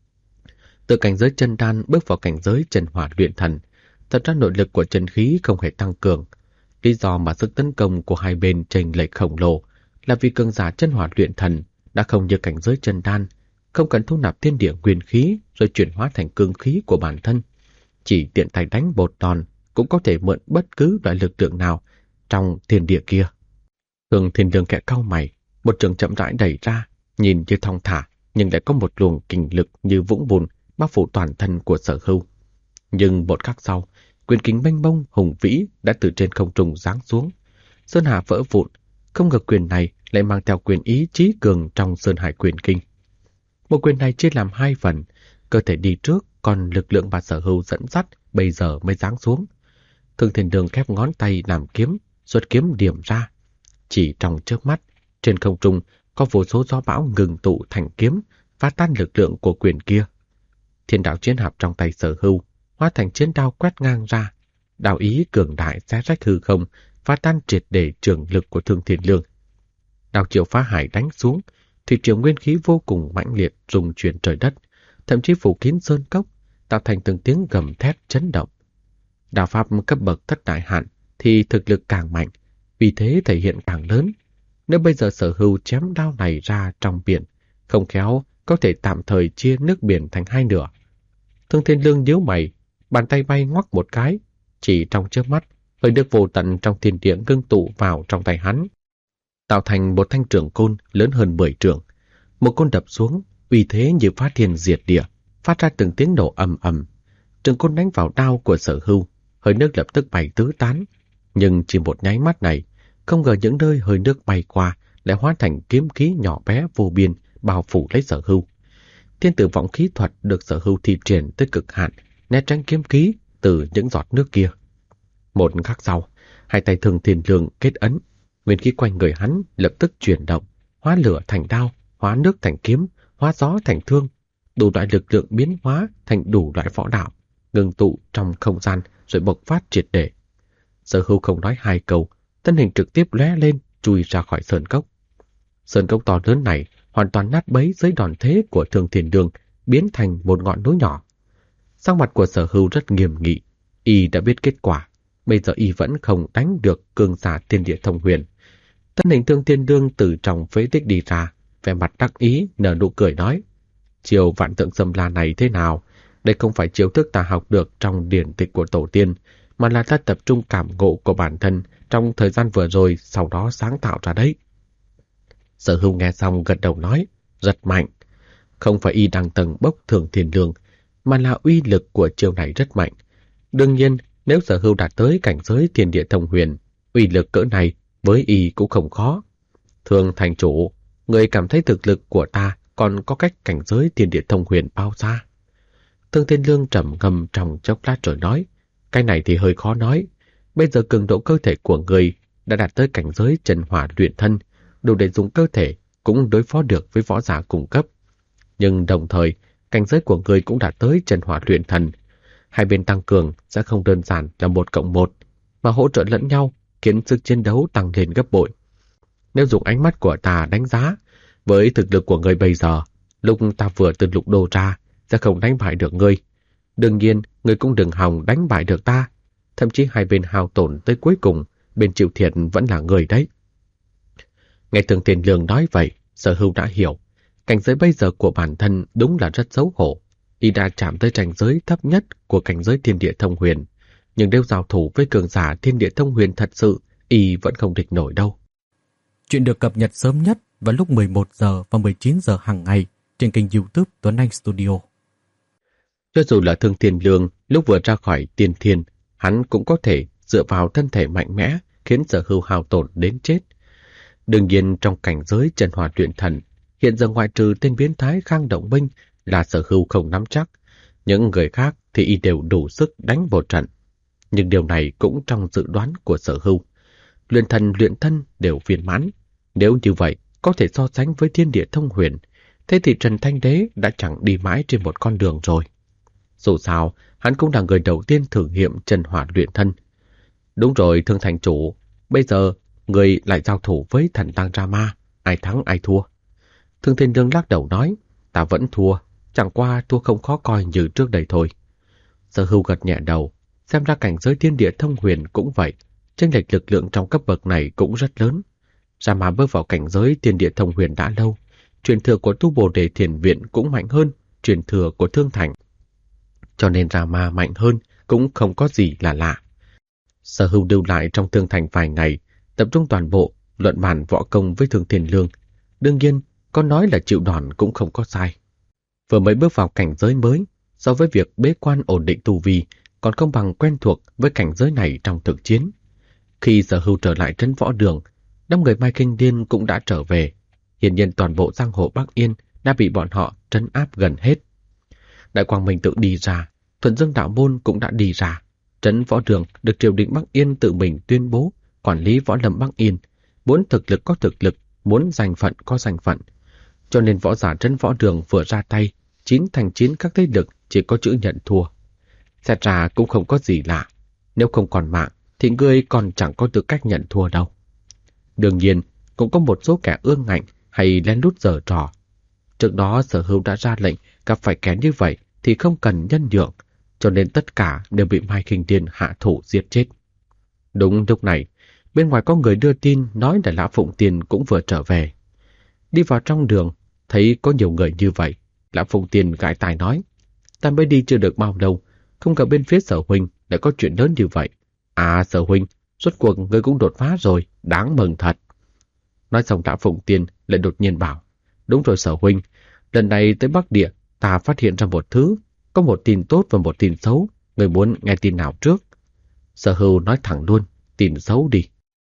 Từ cảnh giới chân đan bước vào cảnh giới chân hỏa luyện thần, thật ra nội lực của chân khí không hề tăng cường. Lý do mà sức tấn công của hai bên chênh lệch khổng lồ là vì cường giả chân hỏa luyện thần đã không như cảnh giới chân đan, không cần thu nạp thiên địa nguyên khí rồi chuyển hóa thành cương khí của bản thân. Chỉ tiện tay đánh một đòn cũng có thể mượn bất cứ loại lực lượng nào trong thiên địa kia. Thương Thiên Lương kẽ cau mày, một trường chậm rãi đẩy ra, nhìn như thong thả, nhưng lại có một luồng kình lực như vũng bùn bao phủ toàn thân của Sở Hữu. Nhưng một khắc sau, quyền kình mênh mông hùng vĩ đã từ trên không trung giáng xuống. Sơn hà vỡ vụn, không ngờ quyền này lại mang theo quyền ý chí cường trong Sơn Hải quyền kinh. Một quyền này chia làm hai phần, cơ thể đi trước, còn lực lượng mà Sở Hữu dẫn dắt bây giờ mới giáng xuống. Thương Thiên Lương khép ngón tay làm kiếm, xuất kiếm điểm ra. Chỉ trong chớp mắt, trên không trung có vô số gió bão ngừng tụ thành kiếm, phá tan lực lượng của quyền kia. Thiên đạo chiến hạp trong tay Sở Hữu hóa thành chiến đao quét ngang ra, đao ý cường đại xé rách hư không, phá tan triệt để trường lực của Thương Thiên Lương. Đao chiều phá hải đánh xuống, thủy triều nguyên khí vô cùng mãnh liệt rung chuyển trời đất, thậm chí phủ kín sơn cốc, tạo thành từng tiếng gầm thét chấn động. Đạo pháp cấp bậc thất đại hạn thì thực lực càng mạnh, vì thế thể hiện càng lớn. Nếu bây giờ Sở Hữu chém đao này ra trong biển, không khéo có thể tạm thời chia nước biển thành hai nửa. Thương Thiên Lương nhíu mày, bàn tay bay ngoắc một cái, chỉ trong chớp mắt, hơi nước vô tận trong thiên địa ngưng tụ vào trong tay hắn, tạo thành một thanh trường côn lớn hơn 10 trượng. Một côn đập xuống, uy thế như phá thiên diệt địa, phát ra từng tiếng nổ ầm ầm. Trường côn đánh vào đao của Sở Hữu, hơi nước lập tức bay tứ tán. Nhưng chỉ một nháy mắt này, không ngờ những nơi hơi nước bay qua lại hóa thành kiếm khí nhỏ bé vô biên bao phủ lấy Sở Hữu. thiên tử vọng khí thuật được Sở Hưu thi triển tới cực hạn, né tránh kiếm khí từ những giọt nước kia. Một khắc sau, hai tay Thường Thiên Lương kết ấn, nguyên khí quanh người hắn lập tức chuyển động, hóa lửa thành đao, hóa nước thành kiếm, hóa gió thành thương, đủ loại lực lượng biến hóa thành đủ loại võ đạo, ngưng tụ trong không gian rồi bộc phát triệt để. Sở Hưu không nói hai câu, thân hình trực tiếp lóe lên, chui ra khỏi sơn cốc. Sơn cốc to lớn này hoàn toàn nát bấy dưới đòn thế của Thường Thiên Lương, biến thành một ngọn núi nhỏ. Sắc mặt của Sở Hưu rất nghiêm nghị, y đã biết kết quả, bây giờ y vẫn không đánh được cường giả thiên địa thông huyền. Thân hình Thường Thiên Lương từ trong phế tích đi ra, vẻ mặt đắc ý nở nụ cười nói: chiều vạn tượng xâm la này thế nào? Đây không phải chiêu thức ta học được trong điển tịch của tổ tiên, mà là ta tập trung cảm ngộ của bản thân trong thời gian vừa rồi, sau đó sáng tạo ra đấy. Sở Hưu nghe xong gật đầu nói: rất mạnh. Không phải y đang tầng bốc Thường Thiên Lương, mà là uy lực của chiêu này rất mạnh. Đương nhiên, nếu Sở Hưu đạt tới cảnh giới thiên địa thông huyền, uy lực cỡ này với y cũng không khó. Thường thành chủ, người cảm thấy thực lực của ta còn có cách cảnh giới thiên địa thông huyền bao xa? Thường Thiên Lương trầm ngâm trong chốc lát rồi nói: cái này thì hơi khó nói. Bây giờ cường độ cơ thể của người đã đạt tới cảnh giới chân hỏa luyện thân, đủ để dùng cơ thể cũng đối phó được với võ giả cùng cấp. Nhưng đồng thời, cảnh giới của người cũng đạt tới chân hỏa luyện thần. Hai bên tăng cường sẽ không đơn giản là 1+1, mà hỗ trợ lẫn nhau, khiến sức chiến đấu tăng lên gấp bội. Nếu dùng ánh mắt của ta đánh giá, với thực lực của người bây giờ, lúc ta vừa từ lục đô ra, sẽ không đánh bại được ngươi. Đương nhiên, ngươi cũng đừng hòng đánh bại được ta. Thậm chí hai bên hao tổn tới cuối cùng, bên chịu thiệt vẫn là người đấy. Nghe Thường Thiên Lương nói vậy, Sở Hưu đã hiểu. Cảnh giới bây giờ của bản thân đúng là rất xấu hổ. Y đã chạm tới cảnh giới thấp nhất của cảnh giới thiên địa thông huyền. Nhưng nếu giao thủ với cường giả thiên địa thông huyền thật sự, Y vẫn không địch nổi đâu. Chuyện được cập nhật sớm nhất vào lúc 11 giờ và 19 giờ hàng ngày trên kênh YouTube Tuấn Anh Studio. Cho dù là Thường Thiên Lương lúc vừa ra khỏi tiên thiên, hắn cũng có thể dựa vào thân thể mạnh mẽ khiến Sở Hưu hao tổn đến chết. Đương nhiên trong cảnh giới chân hỏa luyện thần, hiện giờ ngoại trừ tên biến thái Khang Động Minh là Sở Hưu không nắm chắc, những người khác thì y đều đủ sức đánh một trận. Nhưng điều này cũng trong dự đoán của Sở Hưu. Luyện thần luyện thân đều viên mãn, nếu như vậy có thể so sánh với thiên địa thông huyền, thế thì Trần Thanh Đế đã chẳng đi mãi trên một con đường rồi. Dù sao, hắn cũng là người đầu tiên thử nghiệm chân hỏa luyện thân. Đúng rồi, Thương thành chủ, bây giờ người lại giao thủ với thần Tăng Rama, ai thắng ai thua? Thương Thiên Lương lắc đầu nói: ta vẫn thua, chẳng qua thua không khó coi như trước đây thôi. Sở Hưu gật nhẹ đầu, xem ra cảnh giới thiên địa thông huyền cũng vậy, chênh lệch lực lượng trong cấp bậc này cũng rất lớn. Rama bước vào cảnh giới thiên địa thông huyền đã lâu, truyền thừa của Tu Bồ Đề Thiền Viện cũng mạnh hơn truyền thừa của Thương Thành. Cho nên Rama mạnh hơn cũng không có gì là lạ. Sở Hưu lưu lại trong Thương Thành vài ngày, tập trung toàn bộ luận bàn võ công với Thường Thiên Lương. Đương nhiên, có nói là chịu đòn cũng không có sai. Vừa mới bước vào cảnh giới mới, so với việc bế quan ổn định tu vi, còn không bằng quen thuộc với cảnh giới này trong thực chiến. Khi Sở Hưu trở lại trấn võ đường, đám người Mai Kinh Điên cũng đã trở về. Hiển nhiên toàn bộ giang hồ Bắc Yên đã bị bọn họ trấn áp gần hết. Đại Quang Minh tự đi ra, Thuần Dương Đạo Môn cũng đã đi ra. Trấn võ đường được triều đình Bắc Yên tự mình tuyên bố quản lý võ lâm Bắc Yên, muốn thực lực có thực lực, muốn danh phận có danh phận. Cho nên võ giả trấn võ đường vừa ra tay, 9 thành 9 các thế lực chỉ có chữ nhận thua. Xét ra cũng không có gì lạ, nếu không còn mạng thì ngươi còn chẳng có tư cách nhận thua đâu. Đương nhiên, cũng có một số kẻ ương ngạnh hay lén lút giở trò. Trước đó Sở Hưu đã ra lệnh gặp phải kẻ như vậy thì không cần nhân nhượng, cho nên tất cả đều bị Mai Kinh Điên hạ thủ giết chết. Đúng lúc này, bên ngoài có người đưa tin nói là Lã Phụng Tiên cũng vừa trở về. Đi vào trong đường, thấy có nhiều người như vậy, Lã Phụng Tiên gãi tai nói: ta mới đi chưa được bao lâu, không ngờ bên phía Sở huynh lại có chuyện lớn như vậy. À, Sở huynh, rốt cuộc ngươi cũng đột phá rồi, đáng mừng thật. Nói xong Lã Phụng Tiên lại đột nhiên bảo: đúng rồi Sở huynh, lần này tới Bắc Địa ta phát hiện ra một thứ, có một tin tốt và một tin xấu, người muốn nghe tin nào trước? Sở Hưu nói thẳng luôn: tin xấu đi.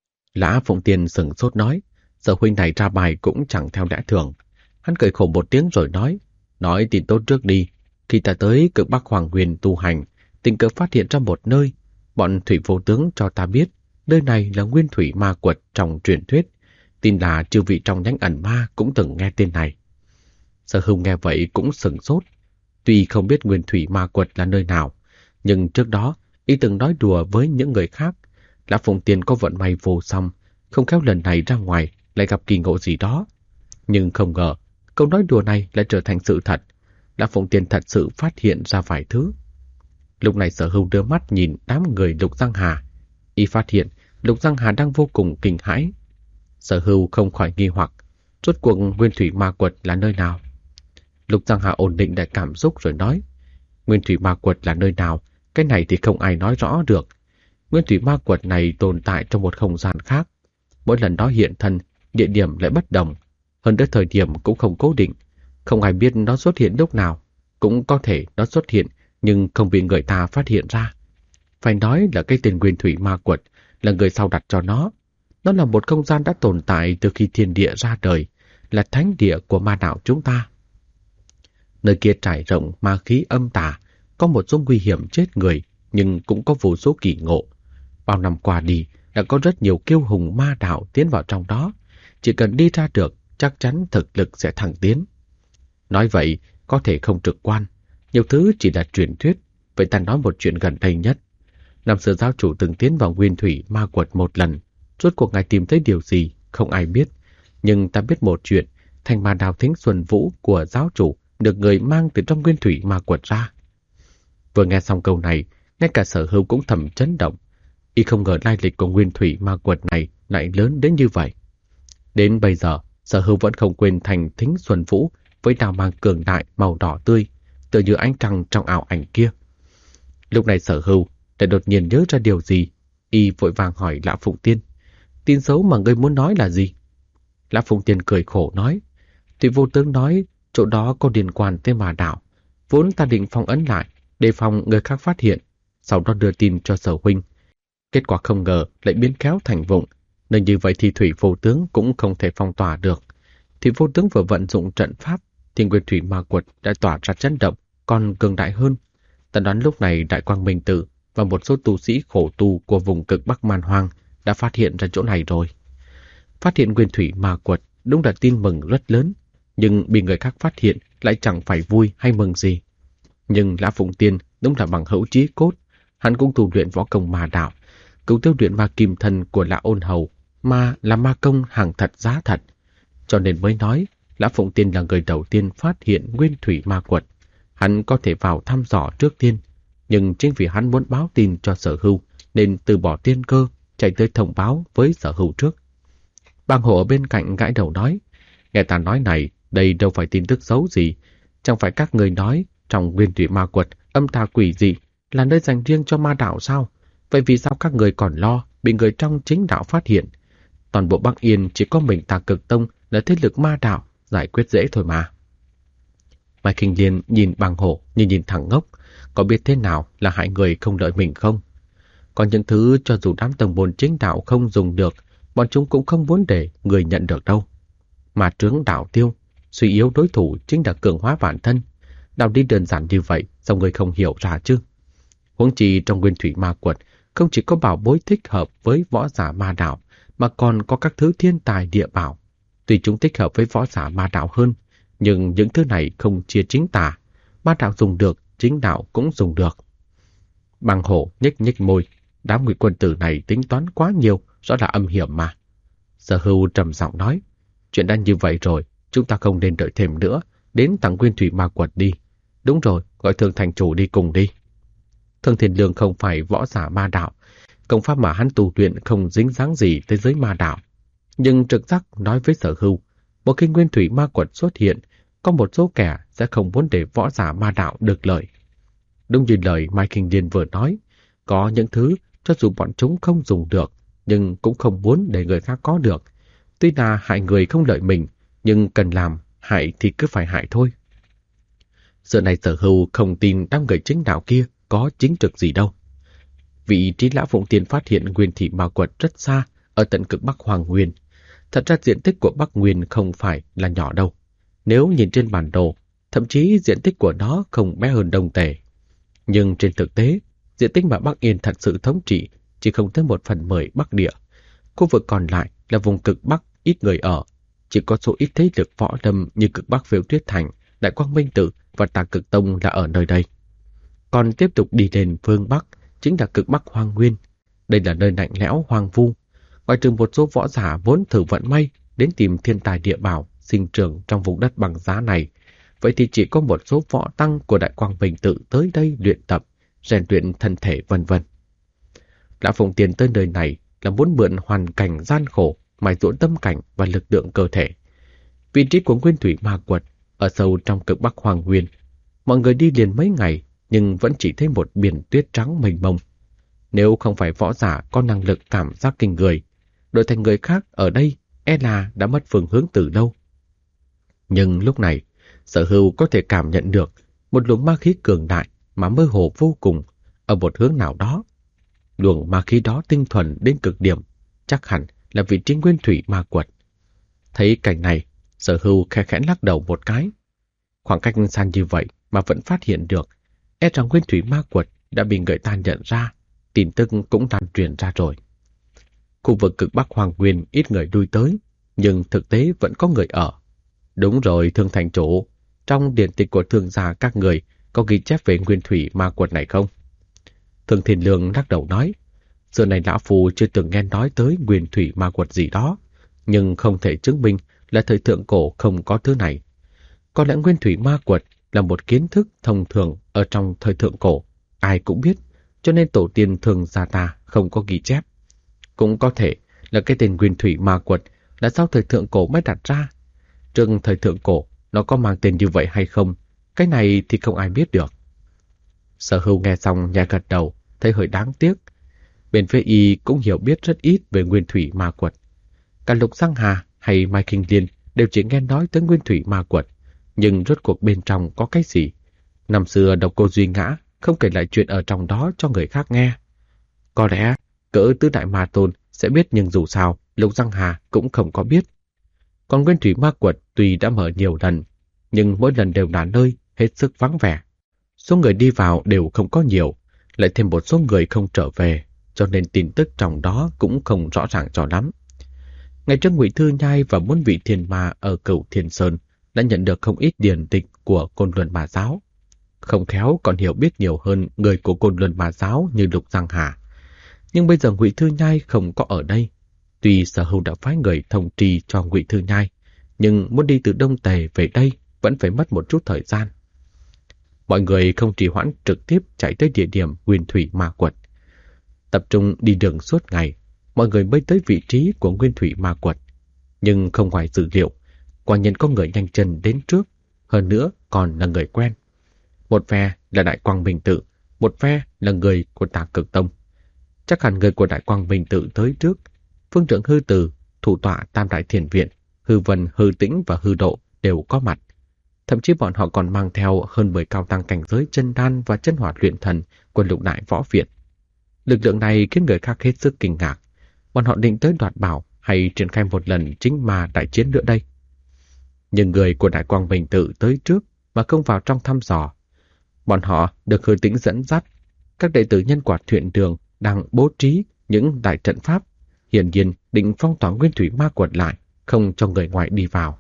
Lã Phụng Tiên sửng sốt nói: Sở huynh này ra bài cũng chẳng theo lẽ thường. Hắn cười khổ một tiếng rồi nói: Nói tin tốt trước đi. Khi ta tới cực Bắc Hoàng Nguyên tu hành, tình cờ phát hiện ra một nơi. Bọn thủy vô tướng cho ta biết nơi này là nguyên thủy ma quật trong truyền thuyết. Tin là chư vị trong nhánh ẩn ma cũng từng nghe tên này. Sở Hưu nghe vậy cũng sửng sốt. Tuy không biết nguyên thủy ma quật là nơi nào, nhưng trước đó y từng nói đùa với những người khác. Lã Phụng Tiên có vận may vô song, không khéo lần này ra ngoài lại gặp kỳ ngộ gì đó. Nhưng không ngờ, câu nói đùa này lại trở thành sự thật. Lã Phụng Tiên thật sự phát hiện ra vài thứ. Lúc này Sở Hưu đưa mắt nhìn đám người Lục Giang Hà. Y phát hiện Lục Giang Hà đang vô cùng kinh hãi. Sở Hưu không khỏi nghi hoặc, rốt cuộc nguyên thủy ma quật là nơi nào? Lục Giang Hà ổn định lại cảm xúc rồi nói, nguyên thủy ma quật là nơi nào, cái này thì không ai nói rõ được. Nguyên thủy ma quật này tồn tại trong một không gian khác. Mỗi lần đó hiện thân, địa điểm lại bất đồng. Hơn nữa thời điểm cũng không cố định. Không ai biết nó xuất hiện lúc nào. Cũng có thể nó xuất hiện nhưng không bị người ta phát hiện ra. Phải nói là cái tên nguyên thủy ma quật là người sau đặt cho nó. Nó là một không gian đã tồn tại từ khi thiên địa ra đời, là thánh địa của ma đạo chúng ta. Nơi kia trải rộng ma khí âm tà, có một số nguy hiểm chết người, nhưng cũng có vô số kỳ ngộ. Bao năm qua đi, đã có rất nhiều kiêu hùng ma đạo tiến vào trong đó. Chỉ cần đi ra được, chắc chắn thực lực sẽ thăng tiến. Nói vậy, có thể không trực quan. Nhiều thứ chỉ là truyền thuyết. Vậy ta nói một chuyện gần đây nhất. Năm xưa giáo chủ từng tiến vào nguyên thủy ma quật một lần. Rốt cuộc ngài tìm thấy điều gì, không ai biết. Nhưng ta biết một chuyện, thanh ma đao Thính Xuân Vũ của giáo chủ được người mang từ trong nguyên thủy ma quật ra. Vừa nghe xong câu này, ngay cả Sở Hưu cũng thầm chấn động. Y không ngờ lai lịch của nguyên thủy ma quật này lại lớn đến như vậy. Đến bây giờ, Sở Hưu vẫn không quên thành Thính Xuân Vũ với đao mang cường đại màu đỏ tươi, tựa như ánh trăng trong ảo ảnh kia. Lúc này Sở Hưu lại đột nhiên nhớ ra điều gì. Y vội vàng hỏi Lã Phụng Tiên, tin xấu mà ngươi muốn nói là gì? Lã Phụng Tiên cười khổ nói, Thủy vô tướng nói chỗ đó có liên quan tới ma đạo. Vốn ta định phong ấn lại, đề phòng người khác phát hiện, sau đó đưa tin cho Sở huynh. Kết quả không ngờ lại biến khéo thành vụng, nên như vậy thì Thủy vô tướng cũng không thể phong tỏa được. Thủy vô tướng vừa vận dụng trận pháp, thì nguyên thủy ma quật đã tỏa ra chấn động, còn cường đại hơn. Ta đoán lúc này Đại Quang Minh Tử và một số tu sĩ khổ tu của vùng cực Bắc Man Hoang đã phát hiện ra chỗ này rồi. Phát hiện nguyên thủy ma quật đúng là tin mừng rất lớn, nhưng bị người khác phát hiện lại chẳng phải vui hay mừng gì. Nhưng Lã Phụng Tiên đúng là bằng hữu chí cốt, hắn cũng tu luyện võ công ma đạo, cứu tiêu luyện ma kim thân của Lã Ôn Hầu, mà là ma công hàng thật giá thật. Cho nên mới nói Lã Phụng Tiên là người đầu tiên phát hiện nguyên thủy ma quật. Hắn có thể vào thăm dò trước tiên, nhưng chính vì hắn muốn báo tin cho Sở Hưu nên từ bỏ tiên cơ, chạy tới thông báo với Sở Hưu trước. Bang Hộ ở bên cạnh gãi đầu nói, nghe ta nói này, đây đâu phải tin tức xấu gì. Chẳng phải các người nói trong nguyên thủy ma quật âm tà quỷ dị là nơi dành riêng cho ma đạo sao? Vậy vì sao các người còn lo bị người trong chính đạo phát hiện? Toàn bộ Bắc Yên chỉ có mình Tà Cực Tông là thế lực ma đạo, giải quyết dễ thôi mà. Mai Kinh Liên nhìn Bang Hổ như nhìn thằng ngốc, có biết thế nào là hại người không lợi mình không? Còn những thứ cho dù đám tông môn chính đạo không dùng được, bọn chúng cũng không muốn để người nhận được đâu. Mà trướng đạo tiêu, suy yếu đối thủ chính là cường hóa bản thân. Đạo lý đơn giản như vậy, sao người không hiểu ra chứ? Huống chi trong nguyên thủy ma quật, không chỉ có bảo bối thích hợp với võ giả ma đạo, mà còn có các thứ thiên tài địa bảo. Tuy chúng thích hợp với võ giả ma đạo hơn, nhưng những thứ này không chia chính tà. Ma đạo dùng được, chính đạo cũng dùng được. Bang Hổ nhếch nhếch môi, đám ngụy quân tử này tính toán quá nhiều, rõ là âm hiểm mà. Sở Hưu trầm giọng nói, chuyện đã như vậy rồi, chúng ta không nên đợi thêm nữa, đến tặng nguyên thủy ma quật đi. Đúng rồi, gọi Thương thành chủ đi cùng đi. Thương Thiên Lương không phải võ giả ma đạo, công pháp mà hắn tu luyện không dính dáng gì tới giới ma đạo. Nhưng trực giác nói với Sở Hưu, một khi nguyên thủy ma quật xuất hiện, có một số kẻ sẽ không muốn để võ giả ma đạo được lợi. Đúng như lời Mai Kinh Liên vừa nói, có những thứ cho dù bọn chúng không dùng được, nhưng cũng không muốn để người khác có được. Tuy là hại người không lợi mình, nhưng cần làm, hại thì cứ phải hại thôi. Giờ này Sở Hưu không tin đám người chính đạo kia có chính trực gì đâu. Vị trí Lã Phụng Tiên phát hiện nguyên thủy ma quật rất xa, ở tận cực Bắc Hoàng Nguyên. Thật ra diện tích của Bắc Nguyên không phải là nhỏ đâu. Nếu nhìn trên bản đồ, thậm chí diện tích của nó không bé hơn Đông Tề. Nhưng trên thực tế, diện tích mà Bắc Yên thật sự thống trị chỉ không tới 1/10 Bắc Địa. Khu vực còn lại là vùng cực Bắc ít người ở, chỉ có số ít thế lực võ lâm như cực Bắc Phiêu Tuyết Thành, Đại Quang Minh Tự và Tà Cực Tông là ở nơi đây. Còn tiếp tục đi lên phương Bắc chính là cực Bắc Hoang Nguyên. Đây là nơi lạnh lẽo hoang vu. Ngoài trừ một số võ giả vốn thử vận may đến tìm thiên tài địa bảo sinh trưởng trong vùng đất bằng giá này, vậy thì chỉ có một số võ tăng của Đại Quang Minh Tự tới đây luyện tập, rèn luyện thân thể vân vân. Lão Phụng Tiên tới nơi này là muốn mượn hoàn cảnh gian khổ mài giũa tâm cảnh và lực lượng cơ thể. Vị trí của Nguyên Thủy Ma Quật ở sâu trong cực Bắc Hoang Nguyên, mọi người đi liền mấy ngày nhưng vẫn chỉ thấy một biển tuyết trắng mênh mông. Nếu không phải võ giả có năng lực cảm giác kinh người, đổi thành người khác ở đây e là đã mất phương hướng từ lâu. Nhưng lúc này, Sở Hưu có thể cảm nhận được một luồng ma khí cường đại mà mơ hồ vô cùng ở một hướng nào đó. Luồng ma khí đó tinh thuần đến cực điểm, chắc hẳn là vị trí Nguyên Thủy Ma Quật. Thấy cảnh này, Sở Hưu khẽ khẽ lắc đầu một cái. Khoảng cách xa như vậy mà vẫn phát hiện được, e rằng Nguyên Thủy Ma Quật đã bị người ta nhận ra, tin tức cũng lan truyền ra rồi. Khu vực cực Bắc Hoàng Nguyên ít người lui tới, nhưng thực tế vẫn có người ở. Đúng rồi, Thương Thành Chủ, trong điển tịch của thương gia các người có ghi chép về Nguyên Thủy Ma Quật này không? Thương Thiên Lương lắc đầu nói, xưa này lão phu chưa từng nghe nói tới Nguyên Thủy Ma Quật gì đó, nhưng không thể chứng minh là thời thượng cổ không có thứ này. Có lẽ Nguyên Thủy Ma Quật là một kiến thức thông thường ở trong thời thượng cổ, ai cũng biết, cho nên tổ tiên thương gia ta không có ghi chép. Cũng có thể là cái tên Nguyên Thủy Ma Quật là sau thời thượng cổ mới đặt ra. Trước thời thượng cổ nó có mang tên như vậy hay không, cái này thì không ai biết được. Sở Hưu nghe xong nhẹ gật đầu, thấy hơi đáng tiếc. Bên phía y cũng hiểu biết rất ít về Nguyên Thủy Ma Quật. Cả Lục Giang Hà hay Mai Kinh Liên đều chỉ nghe nói tới Nguyên Thủy Ma Quật, nhưng rốt cuộc bên trong có cái gì? Năm xưa Độc Cô Duy Ngã không kể lại chuyện ở trong đó cho người khác nghe. Có lẽ cỡ Tứ Đại Ma Tôn sẽ biết, nhưng dù sao Lục Giang Hà cũng không có biết. Còn Nguyên Thủy Ma Quật tuy đã mở nhiều lần, nhưng mỗi lần đều là nơi hết sức vắng vẻ. Số người đi vào đều không có nhiều, lại thêm một số người không trở về, cho nên tin tức trong đó cũng không rõ ràng cho lắm. Ngày trước Ngụy Thư Nhai và 4 vị thiền ma ở Cửu Thiên Sơn đã nhận được không ít điển tịch của Côn Luân Ma Giáo. Không khéo còn hiểu biết nhiều hơn người của Côn Luân Ma Giáo như Lục Giang Hà. Nhưng bây giờ Ngụy Thư Nhai không có ở đây. Tuy Sở Hưu đã phái người thông trì cho Ngụy Thư Nhai, nhưng muốn đi từ Đông Tề về đây vẫn phải mất một chút thời gian. Mọi người không trì hoãn, trực tiếp chạy tới địa điểm Nguyên Thủy Ma Quật. Tập trung đi đường suốt ngày, mọi người mới tới vị trí của Nguyên Thủy Ma Quật. Nhưng không ngoài dự liệu, quả nhiên có người nhanh chân đến trước, hơn nữa còn là người quen. Một phe là Đại Quang Minh Tự, một phe là người của Tà Cực Tông. Chắc hẳn người của Đại Quang Minh Tự tới trước. Phương trưởng Hư Từ, thủ tọa Tam Đại Thiền Viện, Hư Vân, Hư Tĩnh và Hư Độ đều có mặt. Thậm chí bọn họ còn mang theo hơn 10 cao tăng cảnh giới chân đan và chân hỏa luyện thần của Lục Đại Võ Viện. Lực lượng này khiến người khác hết sức kinh ngạc. Bọn họ định tới đoạt bảo hay triển khai một lần chính ma đại chiến nữa đây. Nhưng người của Đại Quang Minh Tự tới trước mà không vào trong thăm dò. Bọn họ được Hư Tĩnh dẫn dắt. Các đệ tử Nhân Quả Thuyện Đường đang bố trí những đại trận pháp, hiển nhiên định phong tỏa Nguyên Thủy Ma Quật lại, không cho người ngoài đi vào.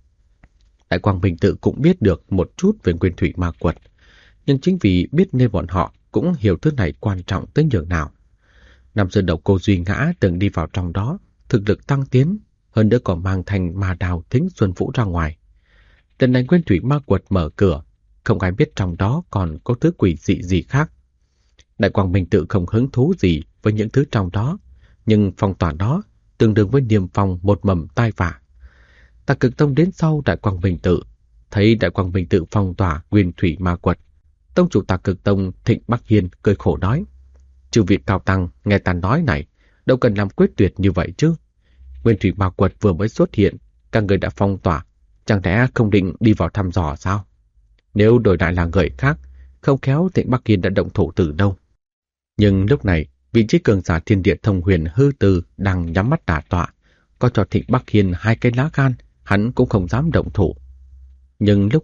Đại Quang Minh Tự cũng biết được một chút về Nguyên Thủy Ma Quật, nhưng chính vì biết nên bọn họ cũng hiểu thứ này quan trọng tới nhường nào. Năm xưa Độc Cô Duy Ngã từng đi vào trong đó, thực lực tăng tiến, hơn nữa còn mang thành ma đào Thính Xuân Vũ ra ngoài. Lần này Nguyên Thủy Ma Quật mở cửa, không ai biết trong đó còn có thứ quỷ dị gì khác. Đại Quang Minh Tự không hứng thú gì với những thứ trong đó, nhưng phong tỏa đó tương đương với niêm phong một mầm tai vạ. Tà Cực Tông đến sau Đại Quang Minh Tự, thấy Đại Quang Minh Tự phong tỏa Nguyên Thủy Ma Quật, tông chủ Tà Cực Tông Thịnh Bắc Hiên cười khổ nói: "Chư vị cao tăng nghe ta nói này, đâu cần làm quyết tuyệt như vậy chứ. Nguyên Thủy Ma Quật vừa mới xuất hiện, các người đã phong tỏa, chẳng lẽ không định đi vào thăm dò sao? Nếu đổi lại là người khác, không khéo Thịnh Bắc Hiên đã động thủ từ đâu." Nhưng lúc này, vị trí cường giả thiên địa thông huyền Hư Từ đang nhắm mắt đả tọa, có cho Thịnh Bắc Hiên 2 cái lá gan, hắn cũng không dám động thủ. Nhưng lúc này,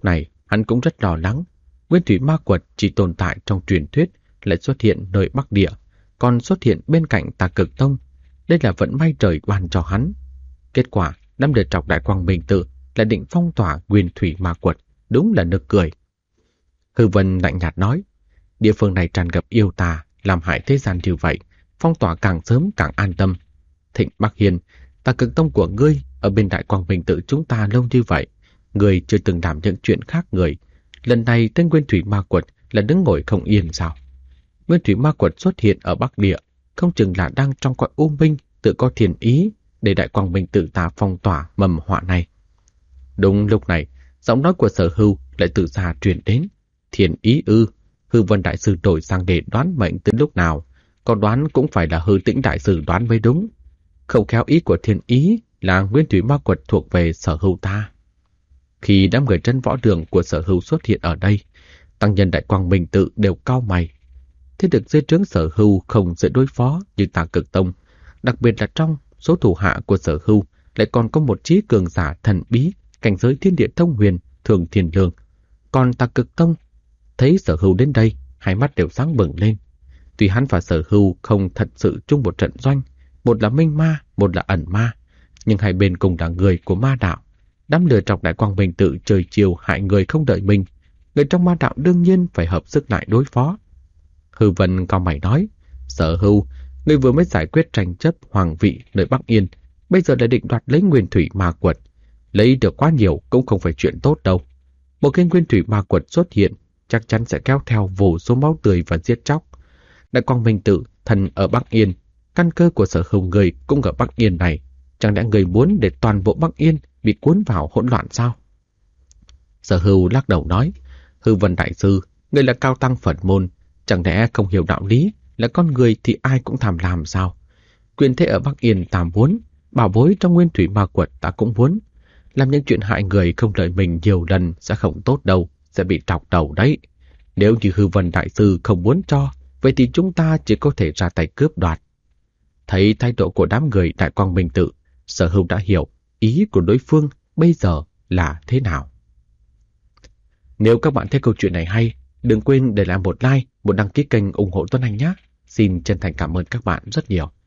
Hắn cũng rất lo lắng, Nguyên thủy ma quật chỉ tồn tại trong truyền thuyết lại xuất hiện nơi Bắc Địa, còn xuất hiện bên cạnh Tà Cực Tông. Đây là vận may trời ban cho hắn. Kết quả, năm Lửa Trọc Đại Quang Minh Tự lại định phong tỏa Nguyên thủy ma quật, đúng là nực cười. Hư Vân lạnh nhạt nói, địa phương này tràn ngập yêu tà, làm hại thế gian như vậy, phong tỏa càng sớm càng an tâm. Thịnh Bắc Hiên, Tà Cực Tông của ngươi ở bên Đại Quang Minh Tự chúng ta lâu như vậy, ngươi chưa từng làm những chuyện khác người. Lần này tên Nguyên thủy ma quật là đứng ngồi không yên sao? Nguyên thủy ma quật xuất hiện ở Bắc Địa, không chừng là đang trong cõi u minh tự có thiền ý để Đại Quang Minh Tự ta phong tỏa mầm họa này. Đúng lúc này, giọng nói của Sở Hưu lại từ xa truyền đến. Thiền ý ư? Hư Vân Đại Sư đổi sang để đoán mệnh từ lúc nào? Có đoán cũng phải là Hư Tĩnh Đại Sư đoán mới đúng. Không khéo ý của thiền ý là Nguyên thủy ma quật thuộc về Sở Hưu ta. Khi đám người trên võ đường của Sở Hưu xuất hiện ở đây, tăng nhân Đại Quang Minh Tự đều cau mày. Thế được dưới trướng Sở Hưu không dễ đối phó như Tà Cực Tông, đặc biệt là trong số thủ hạ của Sở Hưu lại còn có một trí cường giả thần bí, cảnh giới thiên địa thông huyền, thường thiên lương. Còn Tà Cực Tông thấy Sở Hưu đến đây, hai mắt đều sáng bừng lên. Tuy hắn và Sở Hưu không thật sự chung một trận doanh, một là minh ma, một là ẩn ma, nhưng hai bên cùng là người của ma đạo. Đám Lửa Trọc Đại Quang Minh Tự trời chiều hại người không đợi mình, người trong ma đạo đương nhiên phải hợp sức lại đối phó. Hư Vân cao mày nói, Sở Hưu, người vừa mới giải quyết tranh chấp hoàng vị nơi Bắc Yên, bây giờ lại định đoạt lấy Nguyên thủy ma quật. Lấy được quá nhiều cũng không phải chuyện tốt đâu. Một khi Nguyên thủy ma quật xuất hiện, chắc chắn sẽ kéo theo vô số máu tươi và giết chóc. Đại Quang Minh Tự thần ở Bắc Yên, căn cơ của Sở Hưu người cũng ở Bắc Yên này. Chẳng lẽ người muốn để toàn bộ Bắc Yên bị cuốn vào hỗn loạn sao? Sở Hưu lắc đầu nói, Hư Vân Đại Sư, người là cao tăng Phật môn, chẳng lẽ không hiểu đạo lý, là con người thì ai cũng tham lam sao? Quyền thế ở Bắc Yên ta muốn, bảo bối trong Nguyên thủy ma quật ta cũng muốn. Làm những chuyện hại người không lợi mình nhiều lần sẽ không tốt đâu, sẽ bị trọc đầu đấy. Nếu như Hư Vân Đại Sư không muốn cho, vậy thì chúng ta chỉ có thể ra tay cướp đoạt. Thấy thái độ của đám người Đại Quang Minh Tự, Sở Hưu đã hiểu ý của đối phương bây giờ là thế nào. Nếu các bạn thấy câu chuyện này hay, đừng quên để lại một like, một đăng ký kênh ủng hộ Tuấn Anh nhé. Xin chân thành cảm ơn các bạn rất nhiều.